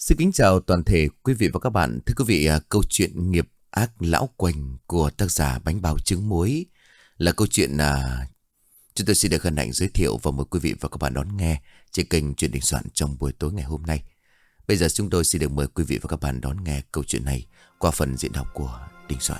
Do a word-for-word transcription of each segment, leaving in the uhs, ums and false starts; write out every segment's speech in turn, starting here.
Xin kính chào toàn thể quý vị và các bạn. Thưa quý vị, à, câu chuyện nghiệp ác lão quành của tác giả Bánh Bao Trứng Muối là câu chuyện à, chúng tôi xin được hân hạnh giới thiệu và mời quý vị và các bạn đón nghe trên kênh Chuyện Đình Soạn trong buổi tối ngày hôm nay. Bây giờ chúng tôi xin được mời quý vị và các bạn đón nghe câu chuyện này qua phần diễn đọc của Đình Soạn.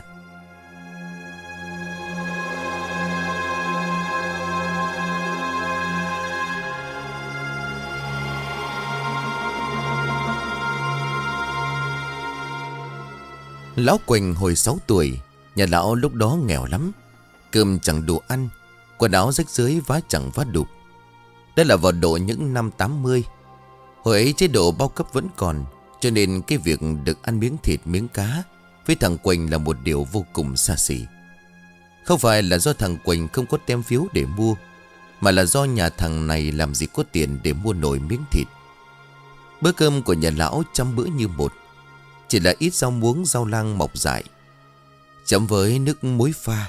Lão Quỳnh hồi sáu tuổi, nhà lão lúc đó nghèo lắm. Cơm chẳng đủ ăn, quần áo rách rưới vá chẳng vá đục. Đây là vào độ những năm tám mươi. Hồi ấy chế độ bao cấp vẫn còn, cho nên cái việc được ăn miếng thịt miếng cá với thằng Quỳnh là một điều vô cùng xa xỉ. Không phải là do thằng Quỳnh không có tem phiếu để mua, mà là do nhà thằng này làm gì có tiền để mua nổi miếng thịt. Bữa cơm của nhà lão trăm bữa như một, chỉ là ít rau muống rau lang mọc dại, chấm với nước muối pha.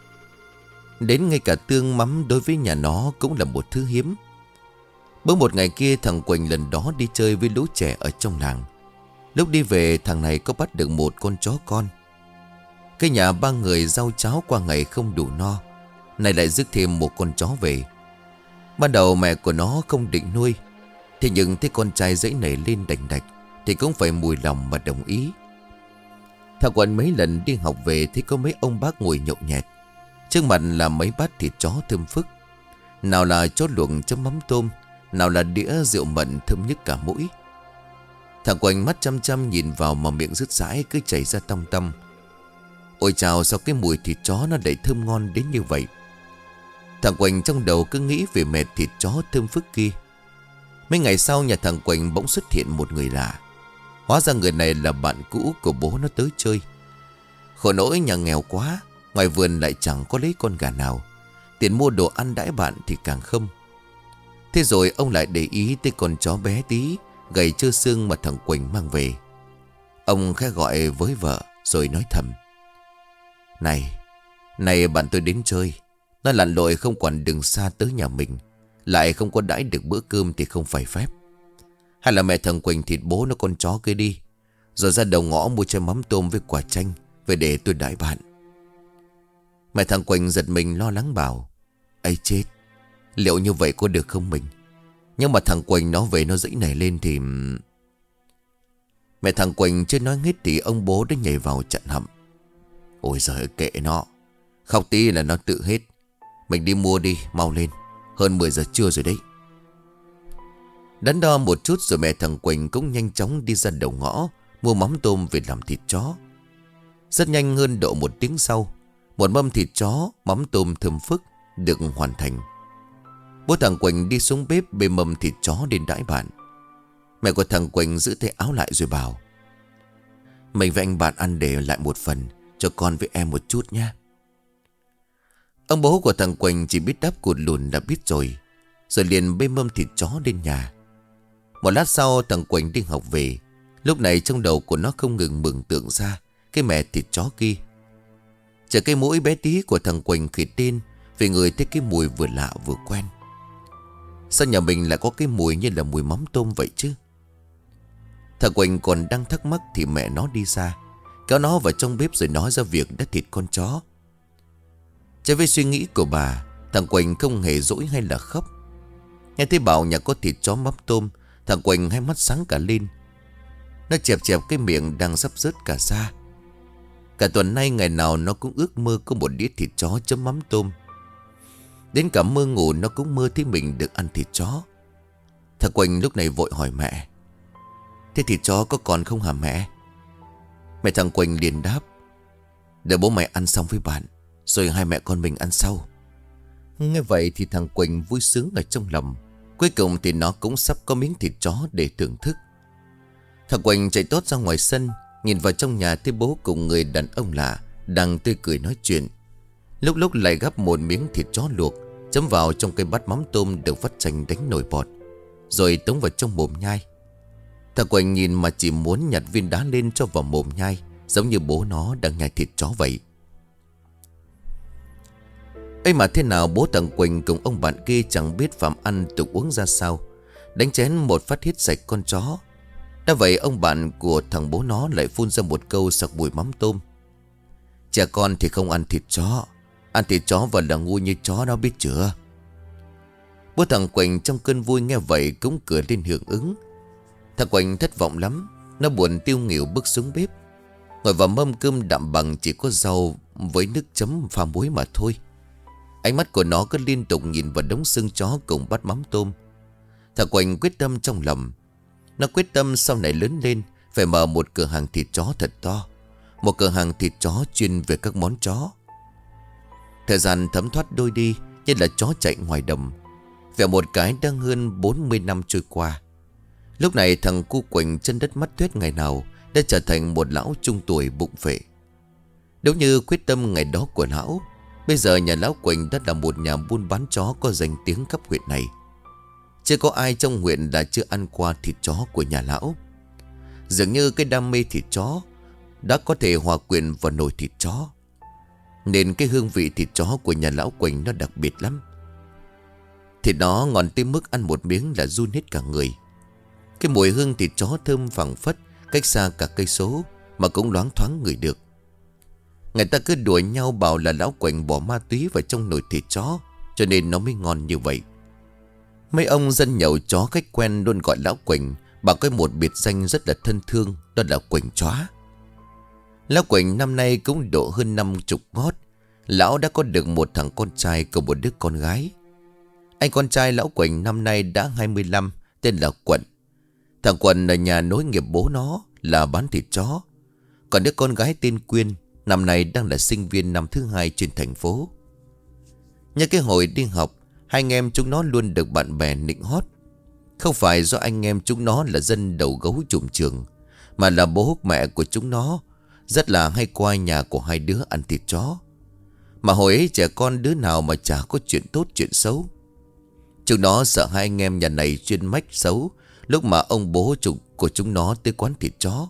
Đến ngay cả tương mắm đối với nhà nó cũng là một thứ hiếm. Bỗng một ngày kia thằng Quỳnh lần đó đi chơi với lũ trẻ ở trong làng. Lúc đi về thằng này có bắt được một con chó con. Cái nhà ba người rau cháo qua ngày không đủ no, này lại rước thêm một con chó về. Ban đầu mẹ của nó không định nuôi, thế nhưng thấy con trai dãy nảy lên đành đạch thì cũng phải mùi lòng mà đồng ý. Thằng Quỳnh mấy lần đi học về thấy có mấy ông bác ngồi nhậu nhẹt, trước mặt là mấy bát thịt chó thơm phức, nào là chó luộc chấm mắm tôm, nào là đĩa rượu mận thơm nhức cả mũi. Thằng Quỳnh mắt chăm chăm nhìn vào mà miệng rứt rãi cứ chảy ra tong tong. Ôi chào, sao cái mùi thịt chó nó lại thơm ngon đến như vậy. Thằng Quỳnh trong đầu cứ nghĩ về mệt thịt chó thơm phức kia. Mấy ngày sau nhà thằng Quỳnh bỗng xuất hiện một người lạ. Hóa ra người này là bạn cũ của bố nó tới chơi. Khổ nỗi nhà nghèo quá, ngoài vườn lại chẳng có lấy con gà nào, tiền mua đồ ăn đãi bạn thì càng không. Thế rồi ông lại để ý tới con chó bé tí, gầy trơ xương mà thằng Quỳnh mang về. Ông khẽ gọi với vợ rồi nói thầm: Này, này bạn tôi đến chơi, nó lặn lội không quản đường xa tới nhà mình, lại không có đãi được bữa cơm thì không phải phép. Hay là mẹ thằng Quỳnh thịt bố nó con chó kia đi, rồi ra đầu ngõ mua chai mắm tôm với quả chanh về để tôi đãi bạn. Mẹ thằng Quỳnh giật mình lo lắng bảo: Ây chết, liệu như vậy có được không mình? Nhưng mà thằng Quỳnh nó về nó dãy nảy lên thì... Mẹ thằng Quỳnh chưa nói hết thì ông bố đã nhảy vào chặn hậm: Ôi giời, kệ nó, khóc tí là nó tự hết. Mình đi mua đi, mau lên, hơn mười giờ trưa rồi đấy. Đắn đo một chút rồi mẹ thằng Quỳnh cũng nhanh chóng đi ra đầu ngõ mua mắm tôm về làm thịt chó. Rất nhanh, hơn độ một tiếng sau, một mâm thịt chó mắm tôm thơm phức được hoàn thành. Bố thằng Quỳnh đi xuống bếp bê mâm thịt chó đến đãi bạn. Mẹ của thằng Quỳnh giữ tay áo lại rồi bảo: Mình với anh bạn ăn để lại một phần cho con với em một chút nha. Ông bố của thằng Quỳnh chỉ biết đáp cụt lùn đã biết rồi, rồi liền bê mâm thịt chó lên nhà. Một lát sau thằng Quỳnh đi học về. Lúc này trong đầu của nó không ngừng mường tượng ra cái mẹ thịt chó kia. Chờ cái mũi bé tí của thằng Quỳnh khịt tên vì người thấy cái mùi vừa lạ vừa quen. Sao nhà mình lại có cái mùi như là mùi mắm tôm vậy chứ? Thằng Quỳnh còn đang thắc mắc thì mẹ nó đi ra, kéo nó vào trong bếp rồi nói ra việc đã thịt con chó. Trái với suy nghĩ của bà, thằng Quỳnh không hề dỗi hay là khóc. Nghe thấy bảo nhà có thịt chó mắm tôm, thằng Quỳnh hai mắt sáng cả lên. Nó chẹp chẹp cái miệng đang sắp rớt cả ra. Cả tuần nay ngày nào nó cũng ước mơ có một đĩa thịt chó chấm mắm tôm. Đến cả mơ ngủ nó cũng mơ thấy mình được ăn thịt chó. Thằng Quỳnh lúc này vội hỏi mẹ: Thế thịt chó có còn không hả mẹ? Mẹ thằng Quỳnh liền đáp: Để bố mày ăn xong với bạn, rồi hai mẹ con mình ăn sau. Nghe vậy thì thằng Quỳnh vui sướng ở trong lòng. Cuối cùng thì nó cũng sắp có miếng thịt chó để thưởng thức. Thằng Quỳnh chạy tốt ra ngoài sân, nhìn vào trong nhà thấy bố cùng người đàn ông lạ đang tươi cười nói chuyện. Lúc lúc lại gắp một miếng thịt chó luộc chấm vào trong cái bát mắm tôm được vắt chanh đánh nổi bọt, rồi tống vào trong mồm nhai. Thằng Quỳnh nhìn mà chỉ muốn nhặt viên đá lên cho vào mồm nhai, giống như bố nó đang nhai thịt chó vậy. Ấy mà thế nào bố thằng Quỳnh cùng ông bạn kia chẳng biết phạm ăn tục uống ra sao, đánh chén một phát hết sạch con chó. Đã vậy ông bạn của thằng bố nó lại phun ra một câu sặc mùi mắm tôm: Trẻ con thì không ăn thịt chó, ăn thịt chó vẫn là ngu như chó đó, biết chưa? Bố thằng Quỳnh trong cơn vui nghe vậy cũng cười lên hưởng ứng. Thằng Quỳnh thất vọng lắm. Nó buồn tiêu nghỉu bước xuống bếp, ngồi vào mâm cơm đạm bằng chỉ có rau với nước chấm pha muối mà thôi. Ánh mắt của nó cứ liên tục nhìn vào đống xương chó cùng bát mắm tôm. Thằng Quỳnh quyết tâm trong lòng. Nó quyết tâm sau này lớn lên phải mở một cửa hàng thịt chó thật to, một cửa hàng thịt chó chuyên về các món chó. Thời gian thấm thoát đôi đi như là chó chạy ngoài đồng. Vẹo một cái đang hơn bốn mươi năm trôi qua. Lúc này thằng cu Quỳnh chân đất mắt tuyết ngày nào đã trở thành một lão trung tuổi bụng phệ. Đúng như quyết tâm ngày đó của lão, bây giờ nhà lão Quỳnh đã là một nhà buôn bán chó có danh tiếng khắp huyện này. Chưa có ai trong huyện là chưa ăn qua thịt chó của nhà lão. Dường như cái đam mê thịt chó đã có thể hòa quyện vào nồi thịt chó, nên cái hương vị thịt chó của nhà lão Quỳnh nó đặc biệt lắm. Thịt nó ngon tới mức ăn một miếng là run hết cả người. Cái mùi hương thịt chó thơm phảng phất cách xa cả cây số mà cũng loáng thoáng ngửi được. Người ta cứ đùa nhau bảo là lão Quỳnh bỏ ma túy vào trong nồi thịt chó, cho nên nó mới ngon như vậy. Mấy ông dân nhậu chó khách quen luôn gọi lão Quỳnh bằng cái một biệt danh rất là thân thương, đó là Quỳnh chóa. Lão Quỳnh năm nay cũng độ hơn năm chục ngót. Lão đã có được một thằng con trai cùng một đứa con gái. Anh con trai lão Quỳnh năm nay đã hai mươi lăm, tên là Quận. Thằng Quận ở nhà nối nghiệp bố nó là bán thịt chó. Còn đứa con gái tên Quyên năm nay đang là sinh viên năm thứ hai trên thành phố. Nhờ cái hồi đi học, hai anh em chúng nó luôn được bạn bè nịnh hót. Không phải do anh em chúng nó là dân đầu gấu trùm trường, mà là bố mẹ của chúng nó rất là hay qua nhà của hai đứa ăn thịt chó. Mà hồi ấy trẻ con đứa nào mà chả có chuyện tốt chuyện xấu. Chúng nó sợ hai anh em nhà này chuyên mách xấu lúc mà ông bố chủ của chúng nó tới quán thịt chó.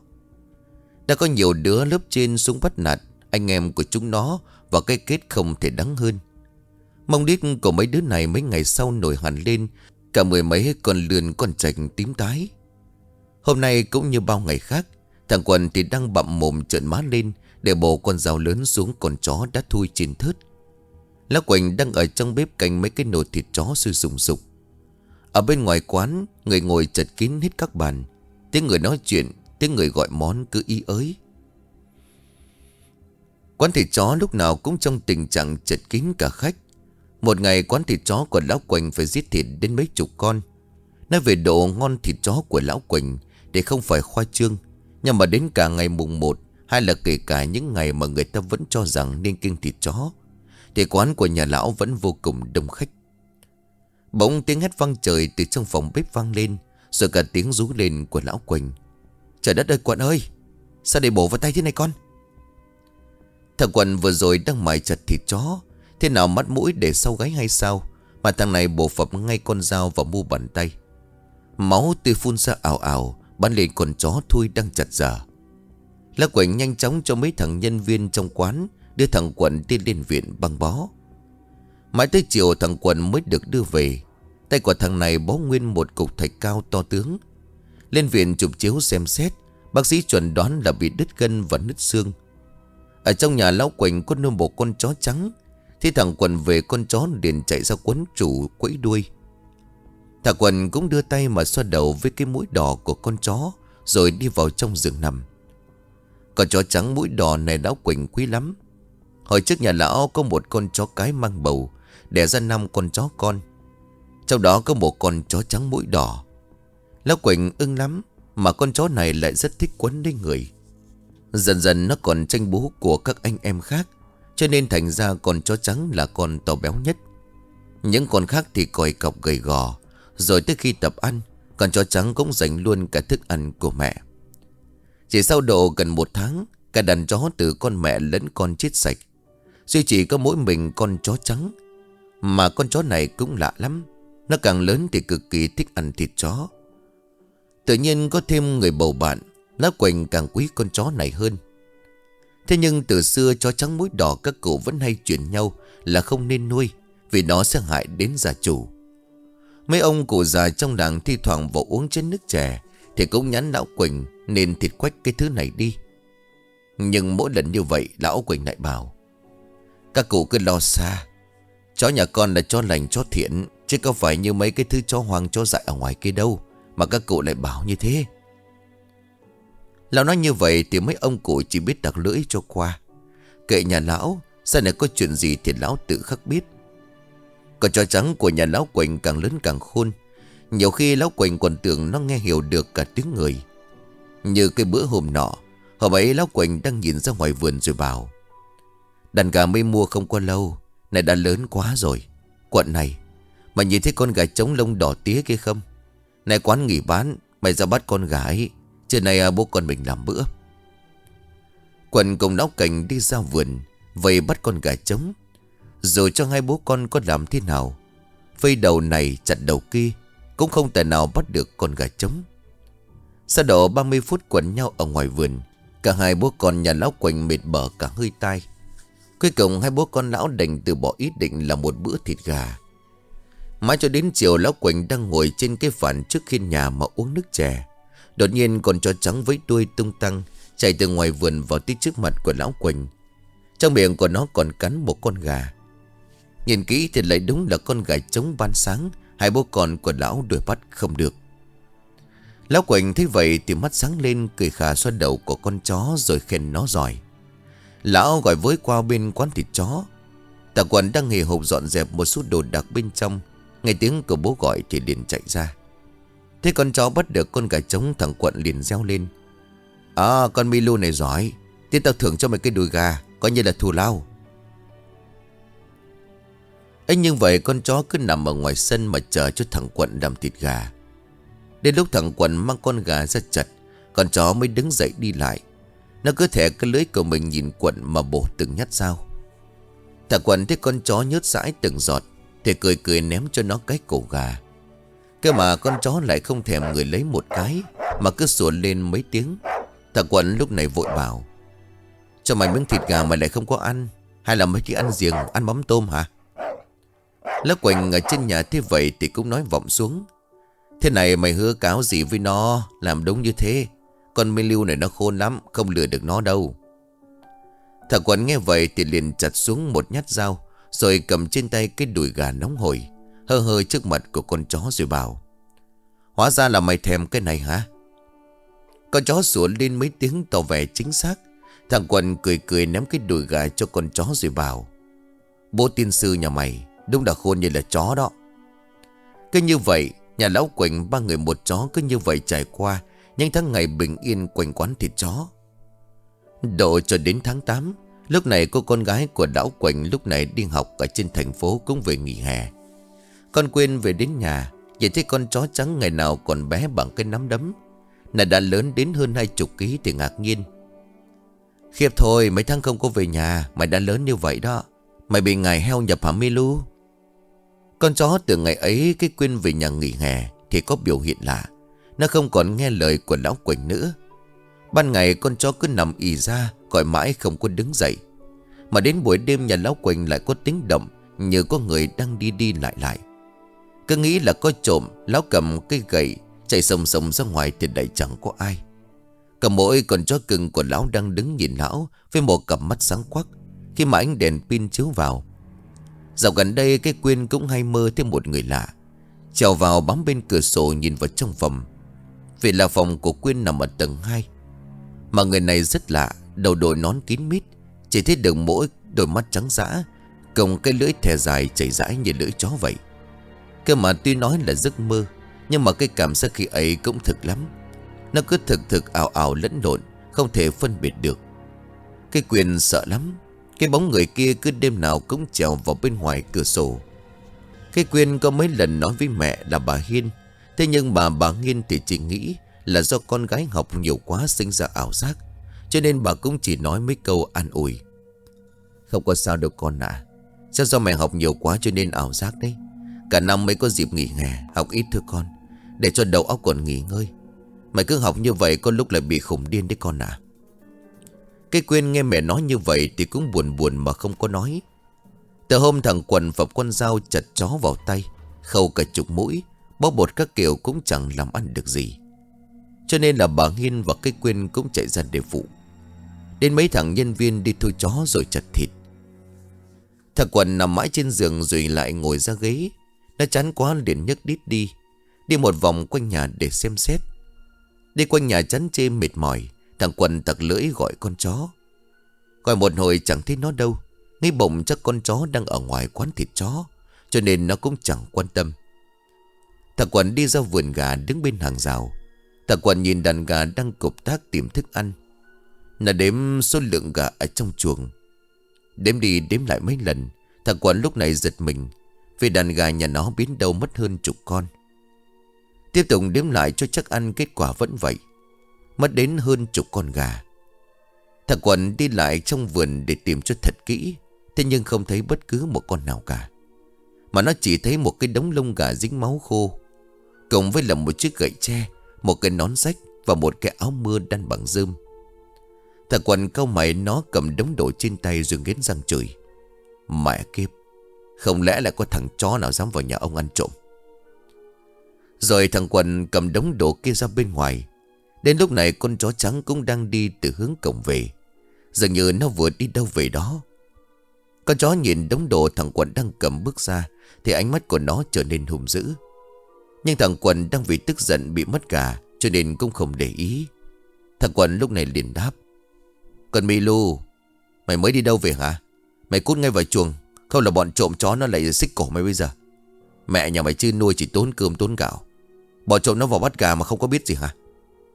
Đã có nhiều đứa lớp trên xuống bắt nạt anh em của chúng nó, và cái kết không thể đáng hơn. Mong đít của mấy đứa này mấy ngày sau nổi hẳn lên cả mười mấy con lươn con trạch tím tái. Hôm nay cũng như bao ngày khác, thằng Quần thì đang bặm mồm trợn má lên để bổ con dao lớn xuống con chó đã thui trên thớt. Lão Quỳnh đang ở trong bếp cạnh mấy cái nồi thịt chó sôi sùng sục. Ở bên ngoài quán, người ngồi chật kín hết các bàn. Tiếng người nói chuyện, tiếng người gọi món cứ ý ới. Quán thịt chó lúc nào cũng trong tình trạng chật kín cả khách. Một ngày quán thịt chó của lão Quỳnh phải giết thịt đến mấy chục con. Nói về độ ngon thịt chó của lão Quỳnh thì không phải khoa trương, nhưng mà đến cả ngày mùng một, hay là kể cả những ngày mà người ta vẫn cho rằng nên kiêng thịt chó, thì quán của nhà lão vẫn vô cùng đông khách. Bỗng tiếng hét vang trời từ trong phòng bếp vang lên, rồi cả tiếng rú lên của lão Quỳnh. Trời đất ơi Quận ơi, sao để bổ vào tay thế này con? Thằng Quận vừa rồi đang mài chặt thịt chó, thế nào mắt mũi để sau gáy hay sao mà thằng này bổ phập ngay con dao vào mu bàn tay. Máu tươi phun ra ảo ảo bắn lên con chó thui đang chặt dở. Lão Quỳnh nhanh chóng cho mấy thằng nhân viên trong quán đưa thằng Quận đi lên viện băng bó. Mãi tới chiều thằng Quận mới được đưa về. Tay của thằng này bó nguyên một cục thạch cao to tướng. Lên viện chụp chiếu xem xét, bác sĩ chuẩn đoán là bị đứt gân và nứt xương. Ở trong nhà lão Quỳnh có nuôi một con chó trắng, thì thằng Quận về con chó liền chạy ra quấn chủ quẫy đuôi. Thằng Quận cũng đưa tay mà xoa đầu với cái mũi đỏ của con chó, rồi đi vào trong giường nằm. Con chó trắng mũi đỏ này lão Quỳnh quý lắm. Hồi trước nhà lão có một con chó cái mang bầu, đẻ ra năm con chó con. Trong đó có một con chó trắng mũi đỏ. Lão Quỳnh ưng lắm, mà con chó này lại rất thích quấn lấy người. Dần dần nó còn tranh bú của các anh em khác, cho nên thành ra con chó trắng là con to béo nhất. Những con khác thì còi cọc gầy gò. Rồi tới khi tập ăn, con chó trắng cũng giành luôn cả thức ăn của mẹ. Chỉ sau độ gần một tháng, cả đàn chó từ con mẹ lẫn con chết sạch. Duy chỉ có mỗi mình con chó trắng. Mà con chó này cũng lạ lắm, nó càng lớn thì cực kỳ thích ăn thịt chó. Tự nhiên có thêm người bầu bạn, lão Quỳnh càng quý con chó này hơn. Thế nhưng từ xưa chó trắng mũi đỏ các cụ vẫn hay truyền nhau là không nên nuôi, vì nó sẽ hại đến gia chủ. Mấy ông cụ già trong làng thi thoảng vào uống chén nước chè thì cũng nhắn lão Quỳnh nên thịt quách cái thứ này đi. Nhưng mỗi lần như vậy lão Quỳnh lại bảo: các cụ cứ lo xa, chó nhà con là chó lành chó thiện, chứ có phải như mấy cái thứ chó hoang chó dại ở ngoài kia đâu mà các cụ lại bảo như thế. Lão nói như vậy thì mấy ông cụ chỉ biết đặc lưỡi cho qua. Kệ nhà lão, sau này có chuyện gì thì lão tự khắc biết. Còn chó trắng của nhà lão Quỳnh càng lớn càng khôn. Nhiều khi lão Quỳnh còn tưởng nó nghe hiểu được cả tiếng người. Như cái bữa hôm nọ, hôm ấy lão Quỳnh đang nhìn ra ngoài vườn rồi bảo: đàn gà mới mua không có lâu, này đã lớn quá rồi. Quận này, mày nhìn thấy con gà trống lông đỏ tía kia không? Này quán nghỉ bán, mày ra bắt con gà ấy, trưa nay bố con mình làm bữa. Quận cùng lão Cảnh đi ra vườn, vậy bắt con gà trống. Rồi cho hai bố con có làm thế nào, phây đầu này chặt đầu kia, cũng không thể nào bắt được con gà trống. Sau đó ba mươi phút quẩn nhau ở ngoài vườn, cả hai bố con nhà lão Quỳnh mệt bở cả hơi tai. Cuối cùng hai bố con lão đành từ bỏ ý định là một bữa thịt gà. Mãi cho đến chiều, lão Quỳnh đang ngồi trên cái phản trước hiên nhà mà uống nước chè. Đột nhiên con chó trắng với đuôi tung tăng chạy từ ngoài vườn vào tới trước mặt của lão Quỳnh. Trong miệng của nó còn cắn một con gà. Nhìn kỹ thì lại đúng là con gà trống ban sáng hai bố con của lão đuổi bắt không được. Lão Quỳnh thấy vậy thì mắt sáng lên, cười khà xoa đầu của con chó rồi khen nó giỏi. Lão gọi với qua bên quán thịt chó. Thằng Quận đang hì hục dọn dẹp một số đồ đạc bên trong, nghe tiếng của bố gọi thì liền chạy ra. Thế con chó bắt được con gà trống, thằng Quận liền reo lên: à, con Milu này giỏi, thế tao thưởng cho mày cái đùi gà, coi như là thù lao. Ấy nhưng vậy con chó cứ nằm ở ngoài sân mà chờ cho thằng Quận làm thịt gà. Đến lúc thằng Quận mang con gà ra chặt, con chó mới đứng dậy đi lại. Nó cứ thẻ cái lưỡi của mình nhìn Quận mà bổ từng nhát dao. Thằng Quận thấy con chó nhớt dãi từng giọt thì cười cười ném cho nó cái cổ gà. Cơ mà con chó lại không thèm người lấy một cái, mà cứ sủa lên mấy tiếng. Thằng Quận lúc này vội bảo: cho mày miếng thịt gà mày lại không có ăn, hay là mày chỉ ăn riềng, ăn mắm tôm hả? Lão Quỳnh ở trên nhà thế vậy thì cũng nói vọng xuống: thế này mày hứa cáo gì với nó, làm đúng như thế. Con mê lưu này nó khôn lắm, không lừa được nó đâu. Thằng Quận nghe vậy thì liền chặt xuống một nhát dao, rồi cầm trên tay cái đùi gà nóng hổi, hơ hơi trước mặt của con chó rồi bảo: hóa ra là mày thèm cái này hả? Con chó sủa lên mấy tiếng tỏ vẻ chính xác. Thằng Quận cười cười ném cái đùi gà cho con chó rồi bảo: bố tiên sư nhà mày đúng là khôn như là chó đó. Cứ như vậy nhà lão Quỳnh ba người một chó cứ như vậy trải qua những tháng ngày bình yên quanh quán thịt chó. Độ cho đến tháng tám, lúc này cô con gái của lão Quỳnh lúc này đi học ở trên thành phố cũng về nghỉ hè. Con Quyên về đến nhà, nhìn thấy con chó trắng ngày nào còn bé bằng cái nắm đấm, này đã lớn đến hơn hai chục ký thì ngạc nhiên: khiếp thôi, mấy tháng không có về nhà mày đã lớn như vậy đó. Mày bị ngài heo nhập hả Milu? Con chó từ ngày ấy cái Quyên về nhà nghỉ hè thì có biểu hiện lạ. Nó không còn nghe lời của lão Quỳnh nữa. Ban ngày con chó cứ nằm ì ra, gọi mãi không có đứng dậy. Mà đến buổi đêm nhà lão Quỳnh lại có tiếng động, như có người đang đi đi lại lại. Cứ nghĩ là có trộm, lão cầm cây gậy chạy sồng sồng ra ngoài thì lại chẳng có ai. Cả mỗi con chó cưng của lão đang đứng nhìn lão với một cặp mắt sáng quắc khi mà ánh đèn pin chiếu vào. Dạo gần đây cái Quyên cũng hay mơ thấy một người lạ trèo vào bám bên cửa sổ nhìn vào trong phòng. Vì là phòng của Quyên nằm ở tầng hai. Mà người này rất lạ, đầu đội nón kín mít, chỉ thấy được mỗi đôi mắt trắng dã, cùng cái lưỡi thè dài chảy rãi như lưỡi chó vậy. Cơ mà tuy nói là giấc mơ, nhưng mà cái cảm giác khi ấy cũng thực lắm. Nó cứ thực thực ảo ảo lẫn lộn, không thể phân biệt được. Cái Quyên sợ lắm. Cái bóng người kia cứ đêm nào cũng trèo vào bên ngoài cửa sổ. Cái Quyên có mấy lần nói với mẹ là bà Hiên. Thế nhưng mà bà Hiên thì chỉ nghĩ là do con gái học nhiều quá sinh ra ảo giác, cho nên bà cũng chỉ nói mấy câu an ủi: không có sao đâu con ạ, à. Chắc do mẹ học nhiều quá cho nên ảo giác đấy. Cả năm mới có dịp nghỉ hè, học ít thôi con, để cho đầu óc còn nghỉ ngơi. Mày cứ học như vậy có lúc lại bị khủng điên đấy con ạ. À. Cái Quyên nghe mẹ nói như vậy thì cũng buồn buồn mà không có nói. Từ hôm thằng Quần phập con dao chặt chó vào tay, khâu cả chục mũi, bó bột các kiểu cũng chẳng làm ăn được gì. Cho nên là bà Hiên và cái Quyên cũng chạy ra để phụ. Đến mấy thằng nhân viên đi thôi chó rồi chặt thịt. Thằng Quần nằm mãi trên giường rồi lại ngồi ra ghế. Nó chán quá liền nhấc đít đi. Đi một vòng quanh nhà để xem xét. Đi quanh nhà chán chê mệt mỏi, thằng Quần tặc lưỡi gọi con chó. Gọi một hồi chẳng thấy nó đâu. Nghĩ bụng chắc con chó đang ở ngoài quán thịt chó, cho nên nó cũng chẳng quan tâm. Thằng Quần đi ra vườn gà đứng bên hàng rào. Thằng Quần nhìn đàn gà đang cụp tác tìm thức ăn. Nó đếm số lượng gà ở trong chuồng. Đếm đi đếm lại mấy lần, thằng Quần lúc này giật mình, vì đàn gà nhà nó biến đâu mất hơn chục con. Tiếp tục đếm lại cho chắc ăn, kết quả vẫn vậy, mất đến hơn chục con gà. Thằng Quần đi lại trong vườn để tìm cho thật kỹ, thế nhưng không thấy bất cứ một con nào cả, mà nó chỉ thấy một cái đống lông gà dính máu khô, cùng với là một chiếc gậy tre, một cái nón rách và một cái áo mưa đan bằng rơm. Thằng Quần cau mày, nó cầm đống đồ trên tay rồi nghiến răng chửi: mẹ kiếp, không lẽ lại có thằng chó nào dám vào nhà ông ăn trộm. Rồi thằng Quần cầm đống đồ kia ra bên ngoài. Đến lúc này con chó trắng cũng đang đi từ hướng cổng về, dường như nó vừa đi đâu về đó. Con chó nhìn đống đồ thằng Quần đang cầm bước ra thì ánh mắt của nó trở nên hung dữ. Nhưng thằng Quần đang vì tức giận bị mất gà, cho nên cũng không để ý. Thằng Quần lúc này liền đáp: Còn Milu, mày mới đi đâu về hả? Mày cút ngay vào chuồng, không là bọn trộm chó nó lại xích cổ mày bây giờ. Mẹ nhà mày chưa nuôi chỉ tốn cơm tốn gạo, bọn trộm nó vào bắt gà mà không có biết gì hả?